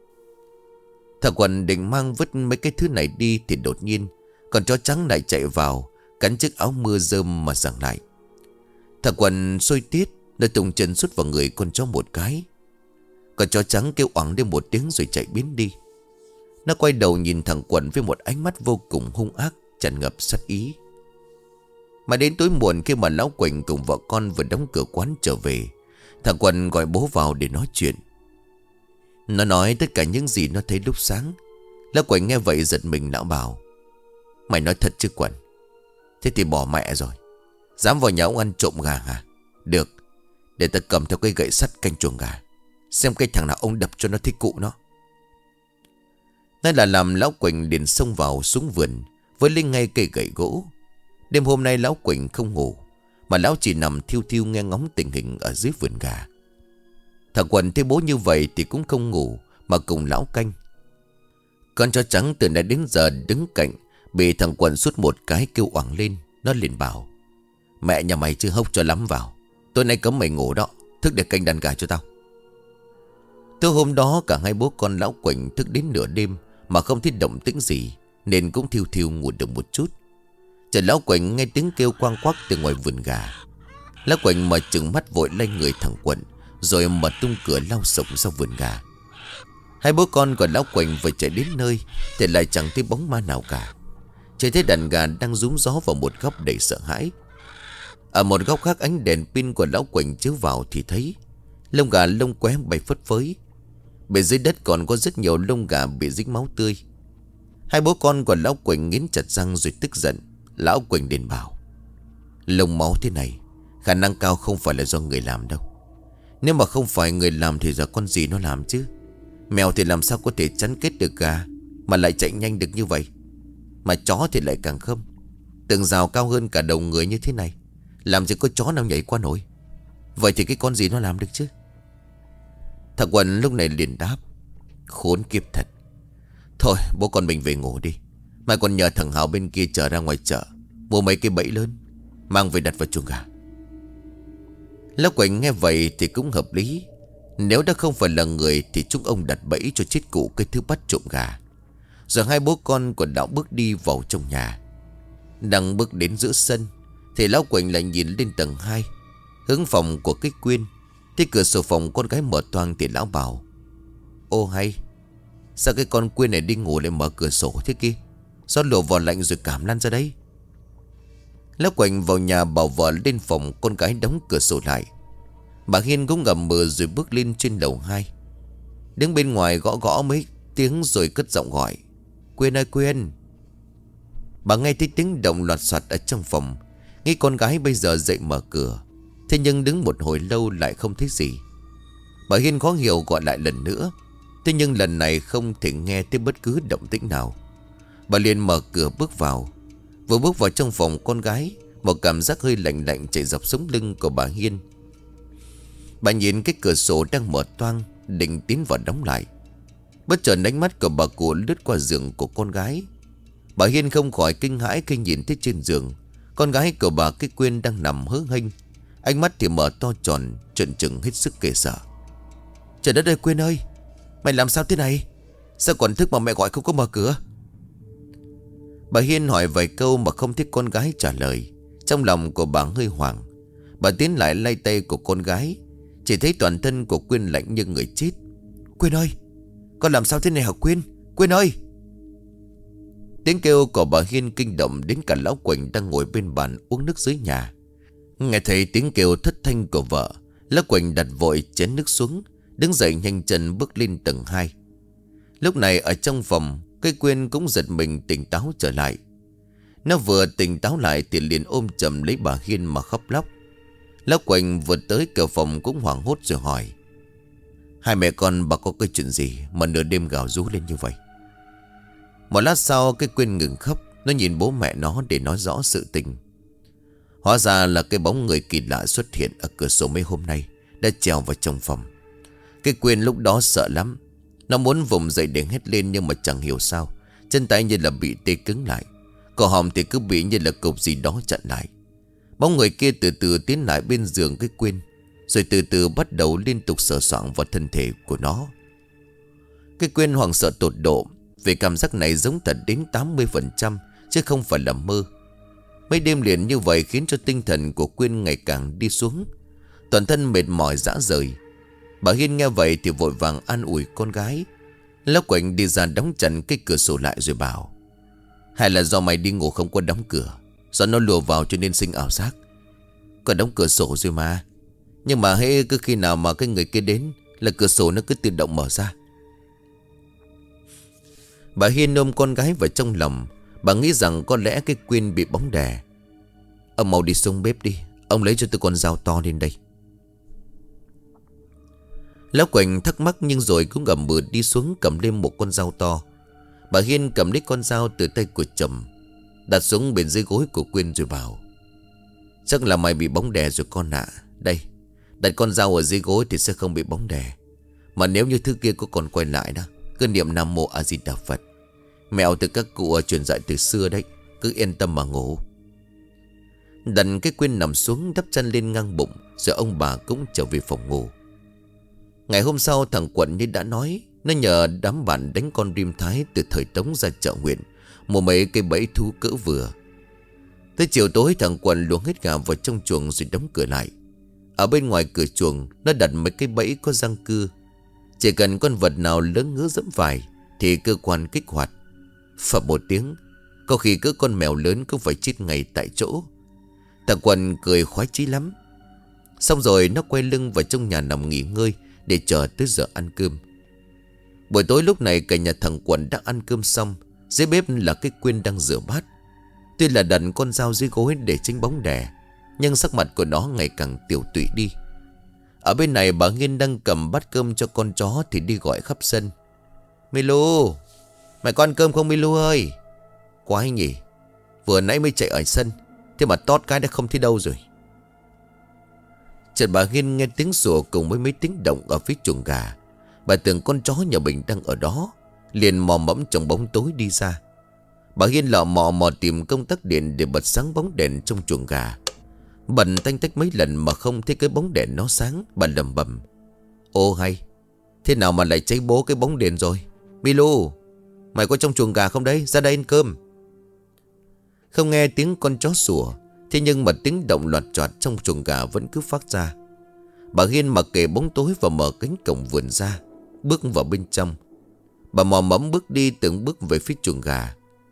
Thằng Quần định mang vứt mấy cái thứ này đi thì đột nhiên con chó trắng lại chạy vào, cắn chiếc áo mưa rơm mà giằng lại. Thằng Quần sôi tiết, nó tung chân sút vào người con chó một cái. Con chó trắng kêu oảng lên một tiếng rồi chạy biến đi. Nó quay đầu nhìn thằng Quần với một ánh mắt vô cùng hung ác, tràn ngập sát ý. Mà đến tối muộn, khi mà lão Quỳnh cùng vợ con vừa đóng cửa quán trở về, thằng Quần gọi bố vào để nói chuyện. Nó nói tất cả những gì nó thấy lúc sáng. Lão Quỳnh nghe vậy giật mình, lão bảo: Mày nói thật chứ Quần? Thế thì bỏ mẹ rồi, dám vào nhà ông ăn trộm gà hả? Được, để ta cầm theo cây gậy sắt canh chuồng gà, xem cái thằng nào ông đập cho nó thích cụ nó. Nói là làm, lão Quỳnh liền xông vào xuống vườn với lên ngay cây gậy gỗ. Đêm hôm nay lão Quỳnh không ngủ, mà lão chỉ nằm thiêu thiêu nghe ngóng tình hình ở dưới vườn gà. Thằng Quần thấy bố như vậy thì cũng không ngủ, mà cùng lão canh. Con chó trắng từ nãy đến giờ đứng cạnh, bị thằng Quần sút một cái kêu oảng lên. Nó liền bảo: Mẹ nhà mày chưa hốc cho lắm vào, tối nay cấm mày ngủ đó, thức để canh đàn gà cho tao. Tối hôm đó cả hai bố con lão Quỳnh thức đến nửa đêm mà không thấy động tĩnh gì, nên cũng thiêu thiêu ngủ được một chút. Chợt lão Quỳnh nghe tiếng kêu quang quắc từ ngoài vườn gà. Lão Quỳnh mở trừng mắt vội lên người thằng Quần, rồi mở tung cửa lao sổng ra vườn gà. Hai bố con của lão Quỳnh vừa chạy đến nơi thì lại chẳng thấy bóng ma nào cả. Chỉ thấy đàn gà đang rúm gió vào một góc đầy sợ hãi. Ở một góc khác, ánh đèn pin của lão Quỳnh chiếu vào thì thấy lông gà lông qué bay phất phới. Bên dưới đất còn có rất nhiều lông gà bị dính máu tươi. Hai bố con của lão Quỳnh nghiến chặt răng rồi tức giận. Lão Quỳnh liền bảo: Lông máu thế này khả năng cao không phải là do người làm đâu. Nếu mà không phải người làm thì giờ con gì nó làm chứ? Mèo thì làm sao có thể chắn kết được gà mà lại chạy nhanh được như vậy? Mà chó thì lại càng không. Tường rào cao hơn cả đầu người như thế này, làm gì có chó nào nhảy qua nổi. Vậy thì cái con gì nó làm được chứ? Thằng Quần lúc này liền đáp: Khốn kiếp thật. Thôi bố con mình về ngủ đi, mai còn nhờ thằng Hào bên kia chở ra ngoài chợ mua mấy cái bẫy lớn, mang về đặt vào chuồng gà. Lão Quỳnh nghe vậy thì cũng hợp lý. Nếu đã không phải là người thì chúng ông đặt bẫy cho chết cụ cái thứ bắt trộm gà. Rồi hai bố con của lão bước đi vào trong nhà. Đang bước đến giữa sân thì lão Quỳnh lại nhìn lên tầng hai, hướng phòng của cái Quyên. Thấy cửa sổ phòng con gái mở toang thì lão bảo: Ô hay, sao cái con Quyên này đi ngủ lại mở cửa sổ thế kia? Gió lùa vào lạnh rồi cảm lan ra đấy. Lão Quỳnh vào nhà bảo vợ lên phòng, con gái đóng cửa sổ lại. Bà Hiên cũng ngầm mờ rồi bước lên trên lầu hai. Đứng bên ngoài gõ gõ mấy tiếng rồi cất giọng gọi: Quyên ơi Quyên. Bà nghe thấy tiếng động loạt soạt ở trong phòng, nghĩ con gái bây giờ dậy mở cửa. Thế nhưng đứng một hồi lâu lại không thấy gì. Bà Hiên khó hiểu gọi lại lần nữa Thế nhưng lần này không thể nghe thấy bất cứ động tĩnh nào. Bà liền mở cửa bước vào. Vừa bước vào trong phòng con gái, một cảm giác hơi lạnh lạnh chạy dọc sống lưng của bà Hiên. Bà nhìn cái cửa sổ đang mở toang, định tiến vào đóng lại. Bất chợt ánh mắt của bà cụ lướt qua giường của con gái. Bà Hiên không khỏi kinh hãi khi nhìn thấy trên giường con gái của bà cái Quyên đang nằm hớ hênh. Ánh mắt thì mở to tròn, trợn trừng hết sức kể sợ. Trời đất ơi Quyên ơi, mày làm sao thế này? Sao còn thức mà mẹ gọi không có mở cửa? Bà Hiên hỏi vài câu mà không thấy con gái trả lời. Trong lòng của bà hơi hoảng. Bà tiến lại lay tay của con gái. Chỉ thấy toàn thân của Quyên lạnh như người chết. Quyên ơi, con làm sao thế này hả Quyên? Quyên ơi! Tiếng kêu của bà Hiên kinh động đến cả lão Quỳnh đang ngồi bên bàn uống nước dưới nhà. Nghe thấy tiếng kêu thất thanh của vợ, lão Quỳnh đặt vội chén nước xuống, đứng dậy nhanh chân bước lên tầng hai. Lúc này ở trong phòng, cây Quyên cũng giật mình tỉnh táo trở lại. Nó vừa tỉnh táo lại thì liền ôm chầm lấy bà Hiên mà khóc lóc. Lão Quỳnh vừa tới cửa phòng cũng hoảng hốt rồi hỏi: Hai mẹ con bà có cái chuyện gì mà nửa đêm gào rú lên như vậy? Một lát sau cái Quyên ngừng khóc. Nó nhìn bố mẹ nó để nói rõ sự tình. Hóa ra là cái bóng người kỳ lạ xuất hiện ở cửa sổ mấy hôm nay đã trèo vào trong phòng. Cái Quyên lúc đó sợ lắm. Nó muốn vùng dậy để hét lên nhưng mà chẳng hiểu sao chân tay như là bị tê cứng lại. Cổ họng thì cứ bị như là cục gì đó chặn lại. Bóng người kia từ từ tiến lại bên giường cái Quyên, rồi từ từ bắt đầu liên tục sờ soạng vào thân thể của nó. Cái Quyên hoảng sợ tột độ. Vì cảm giác này giống thật đến tám mươi phần trăm, chứ không phải là mơ. Mấy đêm liền như vậy khiến cho tinh thần của Quyên ngày càng đi xuống. Toàn thân mệt mỏi rã rời. Bà Hiên nghe vậy thì vội vàng an ủi con gái. Lão Quỳnh đi ra đóng chặt cái cửa sổ lại rồi bảo: Hay là do mày đi ngủ không có đóng cửa, do nó lùa vào cho nên sinh ảo giác. Có đóng cửa sổ rồi mà. Nhưng mà hễ cứ khi nào mà cái người kia đến là cửa sổ nó cứ tự động mở ra. Bà Hiên ôm con gái vào trong lòng. Bà nghĩ rằng có lẽ cái Quyên bị bóng đè. Ông mau đi xuống bếp đi, ông lấy cho tôi con dao to lên đây. Lão Quỳnh thắc mắc nhưng rồi cũng gầm bừa đi xuống cầm lên một con dao to. Bà Hiên cầm lấy con dao từ tay của chồng, đặt xuống bên dưới gối của Quyên rồi bảo: Chắc là mày bị bóng đè rồi con ạ. Đây, đặt con dao ở dưới gối thì sẽ không bị bóng đè. Mà nếu như thứ kia có còn quay lại đó, cứ niệm Nam Mô A Di Đà Phật, mẹo từ các cụ truyền dạy từ xưa đấy. Cứ yên tâm mà ngủ. Đặt cái Quyên nằm xuống đắp chăn lên ngang bụng, rồi ông bà cũng trở về phòng ngủ. Ngày hôm sau thằng Quận như đã nói, nó nhờ đám bạn đánh con rim thái từ thời Tống ra chợ huyện, mua mấy cây bẫy thú cỡ vừa. Tới chiều tối thằng Quận luống hết gà vào trong chuồng rồi đóng cửa lại. Ở bên ngoài cửa chuồng nó đặt mấy cái bẫy có răng cưa. Chỉ cần con vật nào lớn ngứa dẫm phải thì cơ quan kích hoạt. Phập một tiếng, có khi cỡ con mèo lớn cũng phải chết ngay tại chỗ. Thằng Quần cười khoái chí lắm. Xong rồi nó quay lưng vào trong nhà nằm nghỉ ngơi để chờ tới giờ ăn cơm. Buổi tối lúc này cả nhà thằng Quần đã ăn cơm xong. Dưới bếp là cái Quyên đang rửa bát. Tuy là đặt con dao dưới gối để tránh bóng đè, nhưng sắc mặt của nó ngày càng tiểu tụy đi. Ở bên này bà Nghiên đang cầm bát cơm cho con chó thì đi gọi khắp sân: Milu, mày có ăn cơm không Milu ơi? Quái nhỉ, vừa nãy mới chạy ở sân, thế mà tót cái đã không thấy đâu rồi. Chợt bà Nghiên nghe tiếng sủa cùng với mấy tiếng động ở phía chuồng gà. Bà tưởng con chó nhà mình đang ở đó, liền mò mẫm trong bóng tối đi ra. Bà Hiên lọ mò mò tìm công tắc điện để bật sáng bóng đèn trong chuồng gà. Bật tanh tách mấy lần mà không thấy cái bóng đèn nó sáng. Bà lầm bầm: Ô hay, thế nào mà lại cháy bố cái bóng đèn rồi? Milu, mày có trong chuồng gà không đấy? Ra đây ăn cơm. Không nghe tiếng con chó sủa, thế nhưng mà tiếng động loạt choạt trong chuồng gà vẫn cứ phát ra. Bà Hiên mặc kệ bóng tối và mở cánh cổng vườn ra, bước vào bên trong. Bà mò mẫm bước đi từng bước về phía chuồng gà.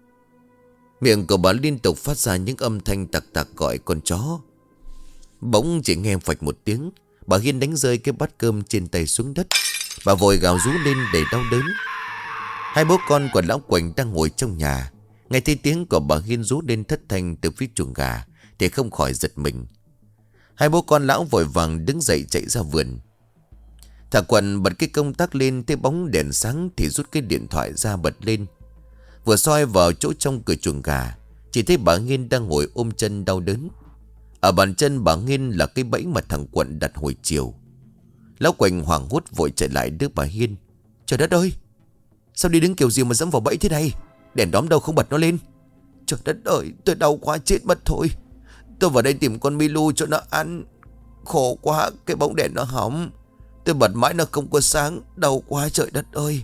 Miệng của bà liên tục phát ra những âm thanh tạc tạc gọi con chó. Bỗng chỉ nghe phạch một tiếng, bà Hiên đánh rơi cái bát cơm trên tay xuống đất. Bà vội gào rú lên để đau đớn. Hai bố con của lão Quỳnh đang ngồi trong nhà, nghe thấy tiếng của bà Hiên rú lên thất thanh từ phía chuồng gà thì không khỏi giật mình. Hai bố con lão vội vàng đứng dậy chạy ra vườn. Thằng Quần bật cái công tắc lên, thấy bóng đèn sáng thì rút cái điện thoại ra bật lên. Vừa soi vào chỗ trong cửa chuồng gà, chỉ thấy bà Nghiên đang ngồi ôm chân đau đớn. Ở bàn chân bà Nghiên là cái bẫy mà thằng Quận đặt hồi chiều. Lão Quỳnh hoảng hốt vội chạy lại đứa bà Hiên. Trời đất ơi, sao đi đứng kiểu gì mà dẫm vào bẫy thế này? Đèn đóm đâu không bật nó lên. Trời đất ơi, tôi đau quá chết mất thôi. Tôi vào đây tìm con Milu cho nó ăn. Khổ quá, cái bóng đèn nó hỏng. Tôi bật mãi nó không có sáng. Đau quá trời đất ơi.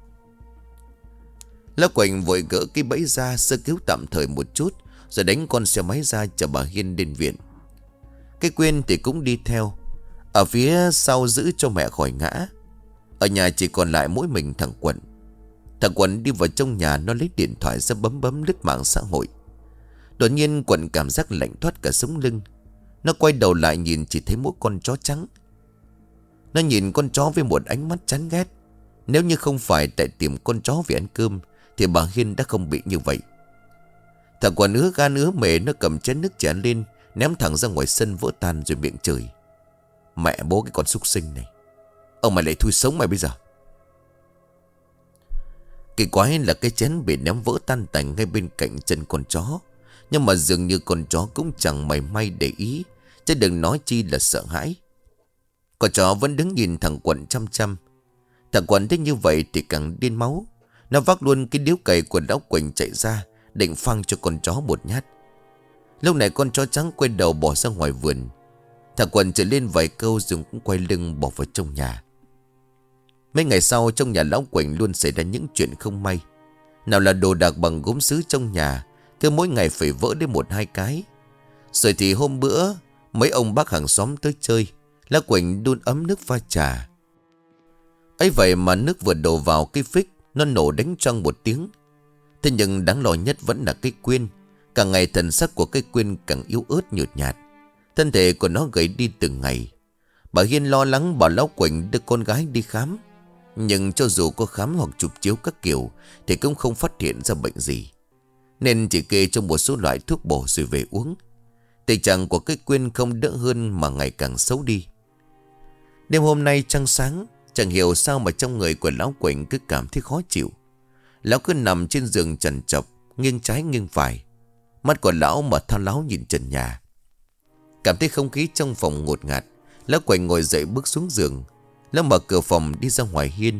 Lão Quỳnh vội gỡ cái bẫy ra, sơ cứu tạm thời một chút, rồi đánh con xe máy ra chở bà Hiên đến viện. Cái Quyên thì cũng đi theo, ở phía sau giữ cho mẹ khỏi ngã. Ở nhà chỉ còn lại mỗi mình thằng Quận. Thằng Quận đi vào trong nhà, nó lấy điện thoại ra bấm bấm lướt mạng xã hội. Đột nhiên Quận cảm giác lạnh thoát cả sống lưng. Nó quay đầu lại nhìn, chỉ thấy mỗi con chó trắng. Nó nhìn con chó với một ánh mắt chán ghét. Nếu như không phải tại tìm con chó về ăn cơm thì bà Hiên đã không bị như vậy. Thằng Quận ứa gan ứa mề, nó cầm chén nước chén lên, ném thẳng ra ngoài sân vỡ tan rồi miệng chửi. Mẹ bố cái con súc sinh này, ông mày lại thui sống mày bây giờ. Kỳ quái là cái chén bị ném vỡ tan tành ngay bên cạnh chân con chó. Nhưng mà dường như con chó cũng chẳng mảy may để ý, chứ đừng nói chi là sợ hãi. Con chó vẫn đứng nhìn thằng Quận chăm chăm. Thằng Quận thấy như vậy thì càng điên máu. Nó vác luôn cái điếu cày của lão Quỳnh chạy ra, định phang cho con chó một nhát. Lúc này con chó trắng quay đầu bỏ ra ngoài vườn. Thằng Quận trở lên vài câu rồi cũng quay lưng bỏ vào trong nhà. Mấy ngày sau, trong nhà lão Quỳnh luôn xảy ra những chuyện không may. Nào là đồ đạc bằng gốm sứ trong nhà, cứ mỗi ngày phải vỡ đến một hai cái. Rồi thì hôm bữa mấy ông bác hàng xóm tới chơi, lão Quỳnh đun ấm nước pha trà. Ấy vậy mà nước vừa đổ vào cái phích, nó nổ đánh choang một tiếng. Thế nhưng đáng lo nhất vẫn là cái Quyên. Càng ngày thần sắc của cái Quyên càng yếu ớt nhợt nhạt, thân thể của nó gầy đi từng ngày. Bà Hiên lo lắng bảo lão Quỳnh đưa con gái đi khám. Nhưng cho dù có khám hoặc chụp chiếu các kiểu thì cũng không phát hiện ra bệnh gì, nên chỉ kê cho một số loại thuốc bổ rồi về uống. Tình trạng của cái Quyên không đỡ hơn mà ngày càng xấu đi. Đêm hôm nay trăng sáng, chẳng hiểu sao mà trong người của lão Quỳnh cứ cảm thấy khó chịu. Lão cứ nằm trên giường trằn trọc, nghiêng trái nghiêng phải. Mắt của lão mà thao láo nhìn trần nhà. Cảm thấy không khí trong phòng ngột ngạt, lão Quỳnh ngồi dậy bước xuống giường. Lão mở cửa phòng đi ra ngoài hiên.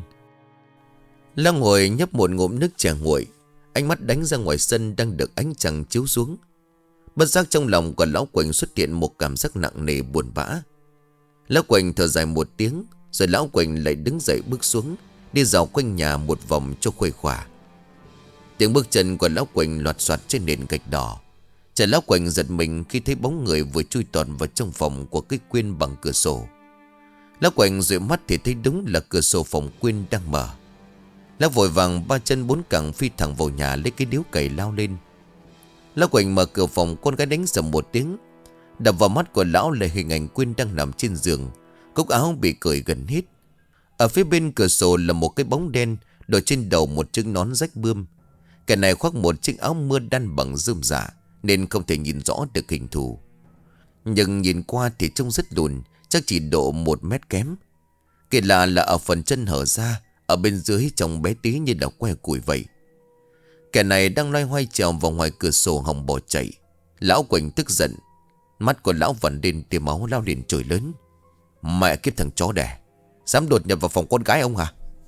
Lão ngồi nhấp một ngụm nước chè nguội, ánh mắt đánh ra ngoài sân đang được ánh trăng chiếu xuống. Bất giác trong lòng của lão Quỳnh xuất hiện một cảm giác nặng nề buồn bã. Lão Quỳnh thở dài một tiếng, rồi lão Quỳnh lại đứng dậy bước xuống, đi dạo quanh nhà một vòng cho khuây khỏa. Tiếng bước chân của lão Quỳnh loạt soạt trên nền gạch đỏ. Chợt lão Quỳnh giật mình khi thấy bóng người vừa chui tọt vào trong phòng của cái Quyên bằng cửa sổ. Lão Quỳnh dụi mắt thì thấy đúng là cửa sổ phòng Quyên đang mở. Lão vội vàng ba chân bốn cẳng phi thẳng vào nhà, lấy cái điếu cày lao lên. Lão Quỳnh mở cửa phòng, con gái đánh sầm một tiếng. Đập vào mắt của lão là hình ảnh Quyên đang nằm trên giường, cúc áo bị cởi gần hết. Ở phía bên cửa sổ là một cái bóng đen, đội trên đầu một chiếc nón rách bươm. Kẻ này khoác một chiếc áo mưa đan bằng rơm rạ, nên không thể nhìn rõ được hình thù. Nhưng nhìn qua thì trông rất lùn, chắc chỉ độ một mét kém. Kỳ lạ là ở phần chân hở ra, ở bên dưới trông bé tí như là que củi vậy. Kẻ này đang loay hoay trèo vào ngoài cửa sổ hòng bỏ chạy. Lão Quỳnh tức giận, mắt của lão vằn lên tia máu, lao liền chửi lớn. Mẹ kiếp thằng chó đẻ, dám đột nhập vào phòng con gái ông hả?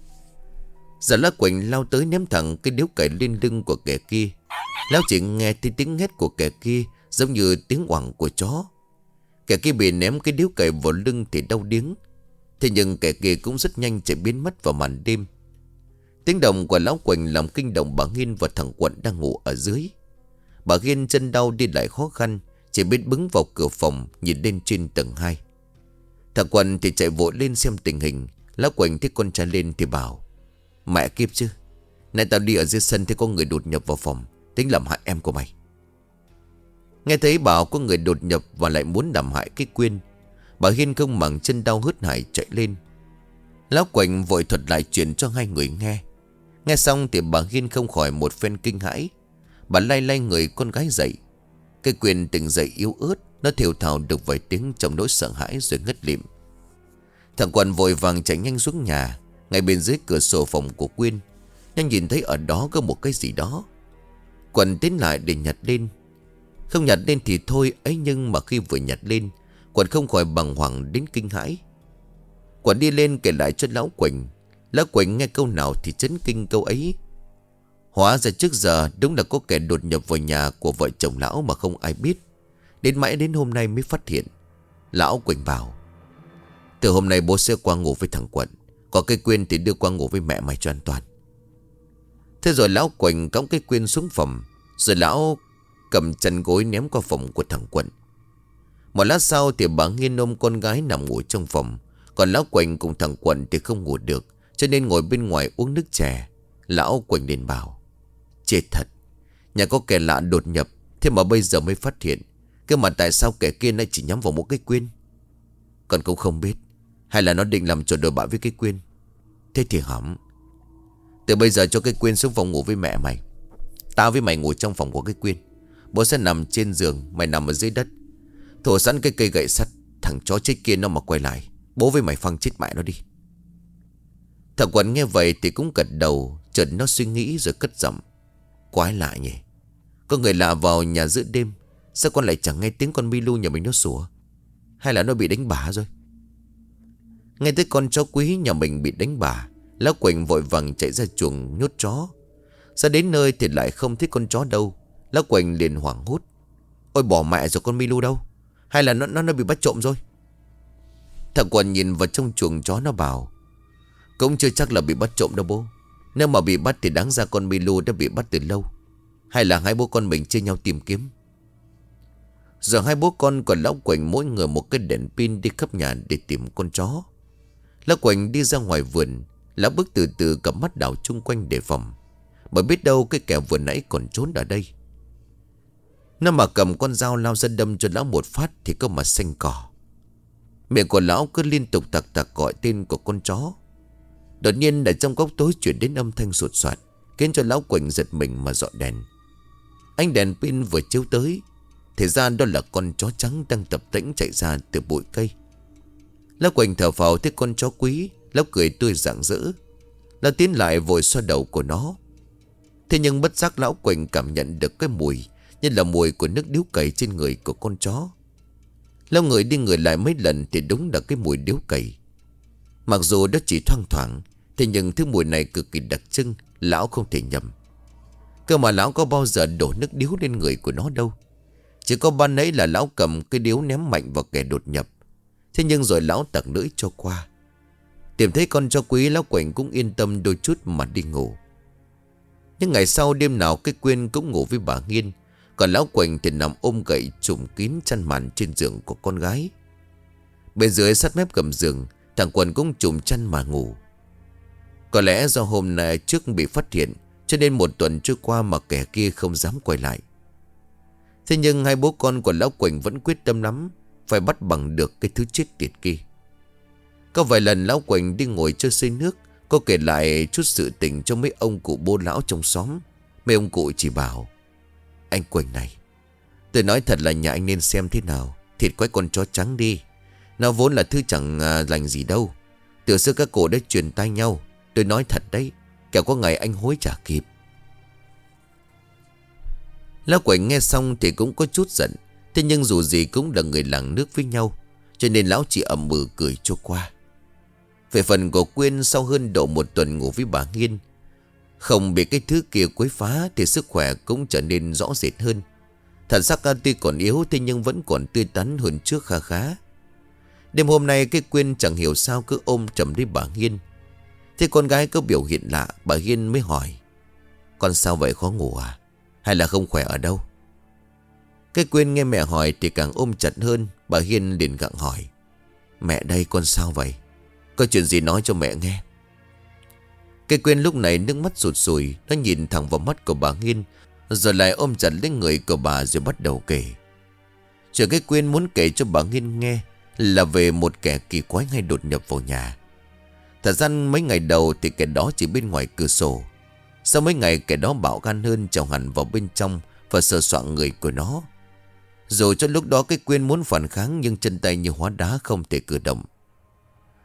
Giờ lão Quỳnh lao tới ném thẳng cái điếu cày lên lưng của kẻ kia. Lão chỉ nghe thấy tiếng hét của kẻ kia giống như tiếng oảng của chó. Kẻ kia bị ném cái điếu cày vào lưng thì đau điếng. Thế nhưng kẻ kia cũng rất nhanh chạy biến mất vào màn đêm. Tiếng động của lão Quỳnh làm kinh động bà Hiên và thằng Quận đang ngủ ở dưới. Bà Hiên chân đau đi lại khó khăn, chỉ biết bứng vào cửa phòng nhìn lên trên tầng hai. Thằng Quận thì chạy vội lên xem tình hình. Lão Quỳnh thấy con trai lên thì bảo: Mẹ kiếp chứ, nãy tao đi ở dưới sân thấy có người đột nhập vào phòng, tính làm hại em của mày. Nghe thấy bảo có người đột nhập và lại muốn làm hại cái Quyên, bà Hiên không màng chân đau hớt hải chạy lên. Lão Quỳnh vội thuật lại chuyện cho hai người nghe. Nghe xong thì bà Hiên không khỏi một phen kinh hãi. Bà lay lay người con gái dậy. Cái Quyên tỉnh dậy yếu ớt, nó thều thào được vài tiếng trong nỗi sợ hãi rồi ngất lịm. Thằng Quần vội vàng chạy nhanh xuống nhà. Ngay bên dưới cửa sổ phòng của Quyên, nhanh nhìn thấy ở đó có một cái gì đó. Quần tiến lại để nhặt lên. Không nhặt lên thì thôi ấy, nhưng mà khi vừa nhặt lên, Quần không khỏi bàng hoàng đến kinh hãi. Quần đi lên kể lại cho Lão Quỳnh. Lão Quỳnh nghe câu nào thì chấn kinh câu ấy. Hóa ra trước giờ đúng là có kẻ đột nhập vào nhà của vợ chồng lão mà không ai biết. Đến mãi đến hôm nay mới phát hiện. Lão Quỳnh bảo: từ hôm nay bố sẽ qua ngủ với thằng Quận, có cái Quyên thì đưa qua ngủ với mẹ mày cho an toàn. Thế rồi Lão Quỳnh cõng cái Quyên xuống phòng. Rồi lão cầm chăn gối ném qua phòng của thằng Quận. Một lát sau thì bà Nghiên ôm con gái nằm ngủ trong phòng. Còn Lão Quỳnh cùng thằng Quận thì không ngủ được, cho nên ngồi bên ngoài uống nước chè. Lão Quỳnh liền bảo: chết thật, nhà có kẻ lạ đột nhập, thế mà bây giờ mới phát hiện. Cơ mà tại sao kẻ kia lại chỉ nhắm vào một cái Quyên? Con cũng không biết. Hay là nó định làm trò đồi bại với cái Quyên? Thế thì hỏng. Từ bây giờ cho cái Quyên xuống phòng ngủ với mẹ mày. Tao với mày ngủ trong phòng của cái Quyên. Bố sẽ nằm trên giường, mày nằm ở dưới đất. Thổ sẵn cái cây gậy sắt. Thằng chó chết kia nó mà quay lại, bố với mày phăng chết mẹ nó đi. Thằng Quần nghe vậy thì cũng gật đầu. Chợt nó suy nghĩ rồi cất giọng: quái lạ nhỉ, có người lạ vào nhà giữa đêm, sao con lại chẳng nghe tiếng con Milu nhà mình nó sủa? Hay là nó bị đánh bả rồi? Nghe tới con chó quý nhà mình bị đánh bả, Lão Quỳnh vội vàng chạy ra chuồng nhốt chó. Ra đến nơi thì lại không thấy con chó đâu. Lão Quỳnh liền hoảng hốt: ôi bỏ mẹ rồi, con Milu đâu? Hay là nó nó, nó bị bắt trộm rồi? Thằng Quần nhìn vào trong chuồng chó nó bảo: cũng chưa chắc là bị bắt trộm đâu bố. Nếu mà bị bắt thì đáng ra con Milu đã bị bắt từ lâu. Hay là hai bố con mình chia nhau tìm kiếm? Giờ hai bố con còn Lão Quỳnh mỗi người một cái đèn pin đi khắp nhà để tìm con chó. Lão Quỳnh đi ra ngoài vườn. Lão bước từ từ cầm mắt đảo chung quanh đề phòng, bởi biết đâu cái kẻ vừa nãy còn trốn ở đây. Nó mà cầm con dao lao ra đâm cho lão một phát thì có mà xanh cỏ. Miệng của lão cứ liên tục tặc tặc gọi tên của con chó. Đột nhiên ở trong góc tối chuyển đến âm thanh sột soạt, khiến cho Lão Quỳnh giật mình mà dọi đèn. Ánh đèn pin vừa chiếu tới, thì ra đó là con chó trắng đang tập tễnh chạy ra từ bụi cây. Lão Quỳnh thở phào thấy con chó quý. Lão cười tươi rạng rỡ. Lão tiến lại vội xoa đầu của nó. Thế nhưng bất giác Lão Quỳnh cảm nhận được cái mùi, như là mùi của nước điếu cày trên người của con chó. Lão ngửi đi ngửi lại mấy lần thì đúng là cái mùi điếu cày. Mặc dù đó chỉ thoang thoảng, thế nhưng thứ mùi này cực kỳ đặc trưng, lão không thể nhầm. Cơ mà lão có bao giờ đổ nước điếu lên người của nó đâu. Chỉ có ban nãy là lão cầm cái điếu ném mạnh vào kẻ đột nhập. Thế nhưng rồi lão tặc lưỡi cho qua. Tìm thấy con chó quý, Lão Quỳnh cũng yên tâm đôi chút mà đi ngủ. Nhưng ngày sau đêm nào cái Quyên cũng ngủ với bà Nghiên, còn Lão Quỳnh thì nằm ôm gậy trùm kín chăn màn trên giường của con gái. Bên dưới sát mép gầm giường, thằng Quần cũng trùm chăn mà ngủ. Có lẽ do hôm nay trước bị phát hiện, cho nên một tuần trôi qua mà kẻ kia không dám quay lại. Thế nhưng hai bố con của Lão Quỳnh vẫn quyết tâm lắm, phải bắt bằng được cái thứ chết tiệt kia. Có vài lần Lão Quỳnh đi ngồi chơi xơi nước, có kể lại chút sự tình cho mấy ông cụ bố lão trong xóm. Mấy ông cụ chỉ bảo: anh Quỳnh này, tôi nói thật là nhà anh nên xem thế nào thịt quái con chó trắng đi. Nó vốn là thứ chẳng lành gì đâu. Từ xưa các cụ đã truyền tai nhau. Tôi nói thật đấy, kẻo có ngày anh hối chả kịp. Lão Quỳnh nghe xong thì cũng có chút giận. Thế nhưng dù gì cũng là người làng nước với nhau, cho nên lão chỉ ậm ừ cười cho qua. Về phần của Quyên, sau hơn độ một tuần ngủ với bà Nghiên, không bị cái thứ kia quấy phá, thì sức khỏe cũng trở nên rõ rệt hơn. Thần sắc tuy còn yếu, thế nhưng vẫn còn tươi tắn hơn trước khá khá. Đêm hôm nay cái Quyên chẳng hiểu sao cứ ôm chầm lấy bà Nghiên. Thế con gái có biểu hiện lạ, bà Nghiên mới hỏi: con sao vậy, khó ngủ à? Hay là không khỏe ở đâu? Cái Quyên nghe mẹ hỏi thì càng ôm chặt hơn. Bà Hiên liền gặng hỏi: mẹ đây, con sao vậy? Có chuyện gì nói cho mẹ nghe. Cái Quyên lúc này nước mắt sụt sùi. Nó nhìn thẳng vào mắt của bà Hiên, rồi lại ôm chặt lấy người của bà, rồi bắt đầu kể. Chuyện cái Quyên muốn kể cho bà Hiên nghe là về một kẻ kỳ quái hay đột nhập vào nhà. Thật ra mấy ngày đầu thì kẻ đó chỉ bên ngoài cửa sổ. Sau mấy ngày kẻ đó bạo gan hơn, trèo hẳn vào bên trong và sờ soạng người của nó. Dù cho lúc đó cái Quyên muốn phản kháng, nhưng chân tay như hóa đá không thể cử động.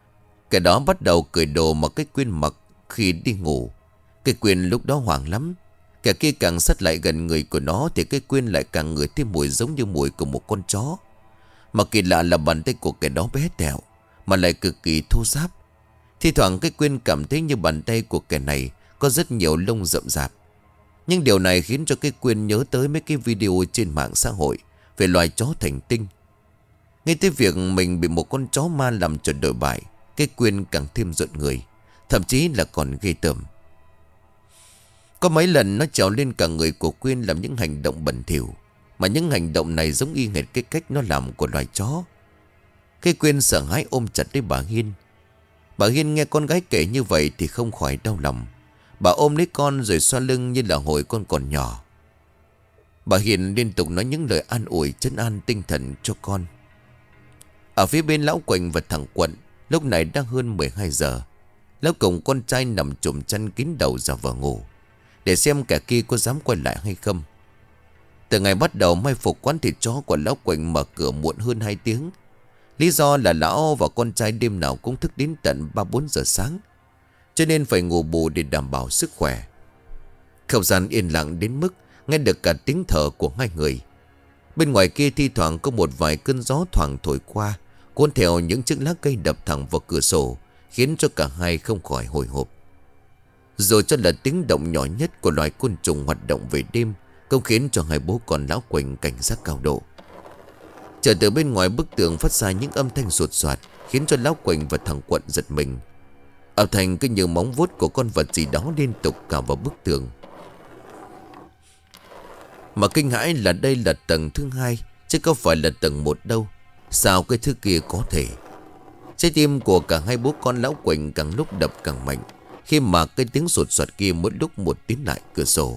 Kẻ đó bắt đầu cởi đồ mà cái Quyên mặc khi đi ngủ. Cái Quyên lúc đó hoảng lắm. Kẻ kia càng sát lại gần người của nó thì cái Quyên lại càng ngửi thêm mùi giống như mùi của một con chó. Mà kỳ lạ là bàn tay của kẻ đó bé tẹo mà lại cực kỳ thô ráp. Thi thoảng cái Quyên cảm thấy như bàn tay của kẻ này có rất nhiều lông rậm rạp. Nhưng điều này khiến cho cái Quyên nhớ tới mấy cái video trên mạng xã hội về loài chó thành tinh. Ngay tới việc mình bị một con chó ma làm cho đổi bại, cái Quyên càng thêm rợn người, thậm chí là còn ghê tởm. Có mấy lần nó trèo lên cả người của Quyên làm những hành động bẩn thỉu, mà những hành động này giống y hệt cái cách nó làm của loài chó. Cái Quyên sợ hãi ôm chặt lấy bà Hiên. Bà Hiên nghe con gái kể như vậy thì không khỏi đau lòng. Bà ôm lấy con rồi xoa lưng như là hồi con còn nhỏ. Bà Hiền liên tục nói những lời an ủi trấn an tinh thần cho con. Ở phía bên lão Quỳnh và thằng Quận lúc này đã hơn mười hai giờ. Lão cùng con trai nằm chùm chăn kín đầu ra vào ngủ, để xem kẻ kia có dám quay lại hay không. Từ ngày bắt đầu mai phục quán thịt chó của lão Quỳnh mở cửa muộn hơn hai tiếng. Lý do là lão và con trai đêm nào cũng thức đến tận ba bốn giờ sáng, cho nên phải ngủ bù để đảm bảo sức khỏe. Không gian yên lặng đến mức nghe được cả tiếng thở của hai người. Bên ngoài kia thi thoảng có một vài cơn gió thoảng thổi qua, cuốn theo những chiếc lá cây đập thẳng vào cửa sổ, khiến cho cả hai không khỏi hồi hộp. Dù cho là tiếng động nhỏ nhất của loài côn trùng hoạt động về đêm, cũng khiến cho hai bố con lão Quỳnh cảnh giác cao độ. Trở từ bên ngoài bức tường phát ra những âm thanh sột soạt, khiến cho lão Quỳnh và thằng Quận giật mình. Âm thanh cứ như móng vuốt của con vật gì đó liên tục cào vào bức tường. Mà kinh hãi là đây là tầng thứ hai, chứ không phải là tầng một đâu. Sao cái thứ kia có thể? Trái tim của cả hai bố con lão Quỳnh càng lúc đập càng mạnh, khi mà cái tiếng sột soạt kia mỗi lúc một tiến lại cửa sổ.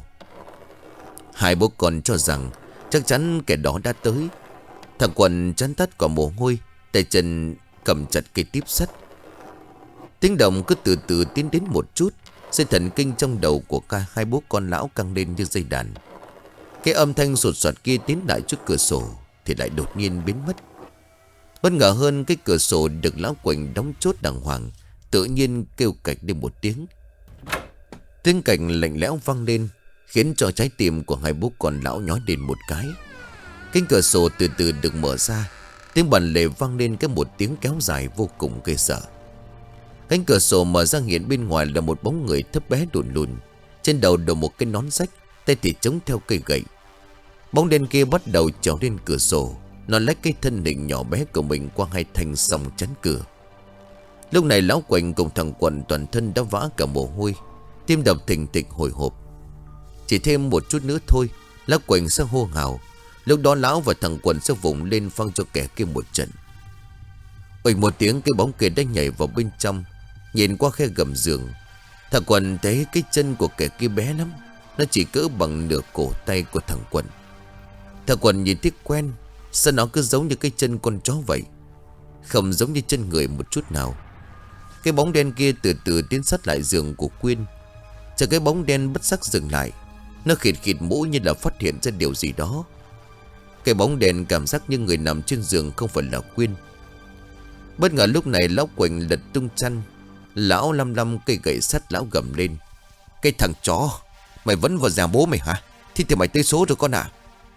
Hai bố con cho rằng chắc chắn kẻ đó đã tới. Thằng Quận chán tắt cả mồ hôi, tay chân cầm chặt cây tiếp sắt. Tiếng động cứ từ từ tiến đến một chút, dây thần kinh trong đầu của cả hai bố con lão căng lên như dây đàn. Cái âm thanh sột soạt kia tiến lại trước cửa sổ thì lại đột nhiên biến mất. Bất ngờ hơn, cái cửa sổ được lão Quỳnh đóng chốt đàng hoàng tự nhiên kêu cạch lên một tiếng. Tiếng cạch lạnh lẽo vang lên, khiến cho trái tim của hai bố con lão nhói lên một cái. Cánh cửa sổ từ từ được mở ra, tiếng bàn lề vang lên cái một tiếng kéo dài vô cùng ghê sợ. Cánh cửa sổ mở ra, hiện bên ngoài là một bóng người thấp bé lùn lùn, trên đầu đội một cái nón rách, tay thì chống theo cây gậy. Bóng đen kia bắt đầu trèo lên cửa sổ, nó lách cái thân hình nhỏ bé của mình qua hai thanh song chắn cửa. Lúc này lão Quỳnh cùng thằng Quận toàn thân đã vã cả mồ hôi, tim đập thình thịch hồi hộp. Chỉ thêm một chút nữa thôi, lão Quỳnh sẽ hô hào. Lúc đó lão và thằng Quận sẽ vùng lên phang cho kẻ kia một trận. Uỳnh một tiếng, cái bóng kia đã nhảy vào bên trong, nhìn qua khe gầm giường. Thằng Quận thấy cái chân của kẻ kia bé lắm, nó chỉ cỡ bằng nửa cổ tay của thằng Quận. Thằng Quận nhìn thấy quen, sao nó cứ giống như cái chân con chó vậy, không giống như chân người một chút nào. Cái bóng đen kia từ từ tiến sát lại giường của Quyên. Chờ cái bóng đen bất giác dừng lại, nó khịt khịt mũi như là phát hiện ra điều gì đó. Cái bóng đen cảm giác như người nằm trên giường không phải là Quyên. Bất ngờ lúc này lão Quỳnh lật tung chăn. Lão lăm lăm cây gậy sắt, lão gầm lên: "Cái thằng chó, mày vẫn vào nhà bố mày hả? Thì thì mày tới số rồi con à?"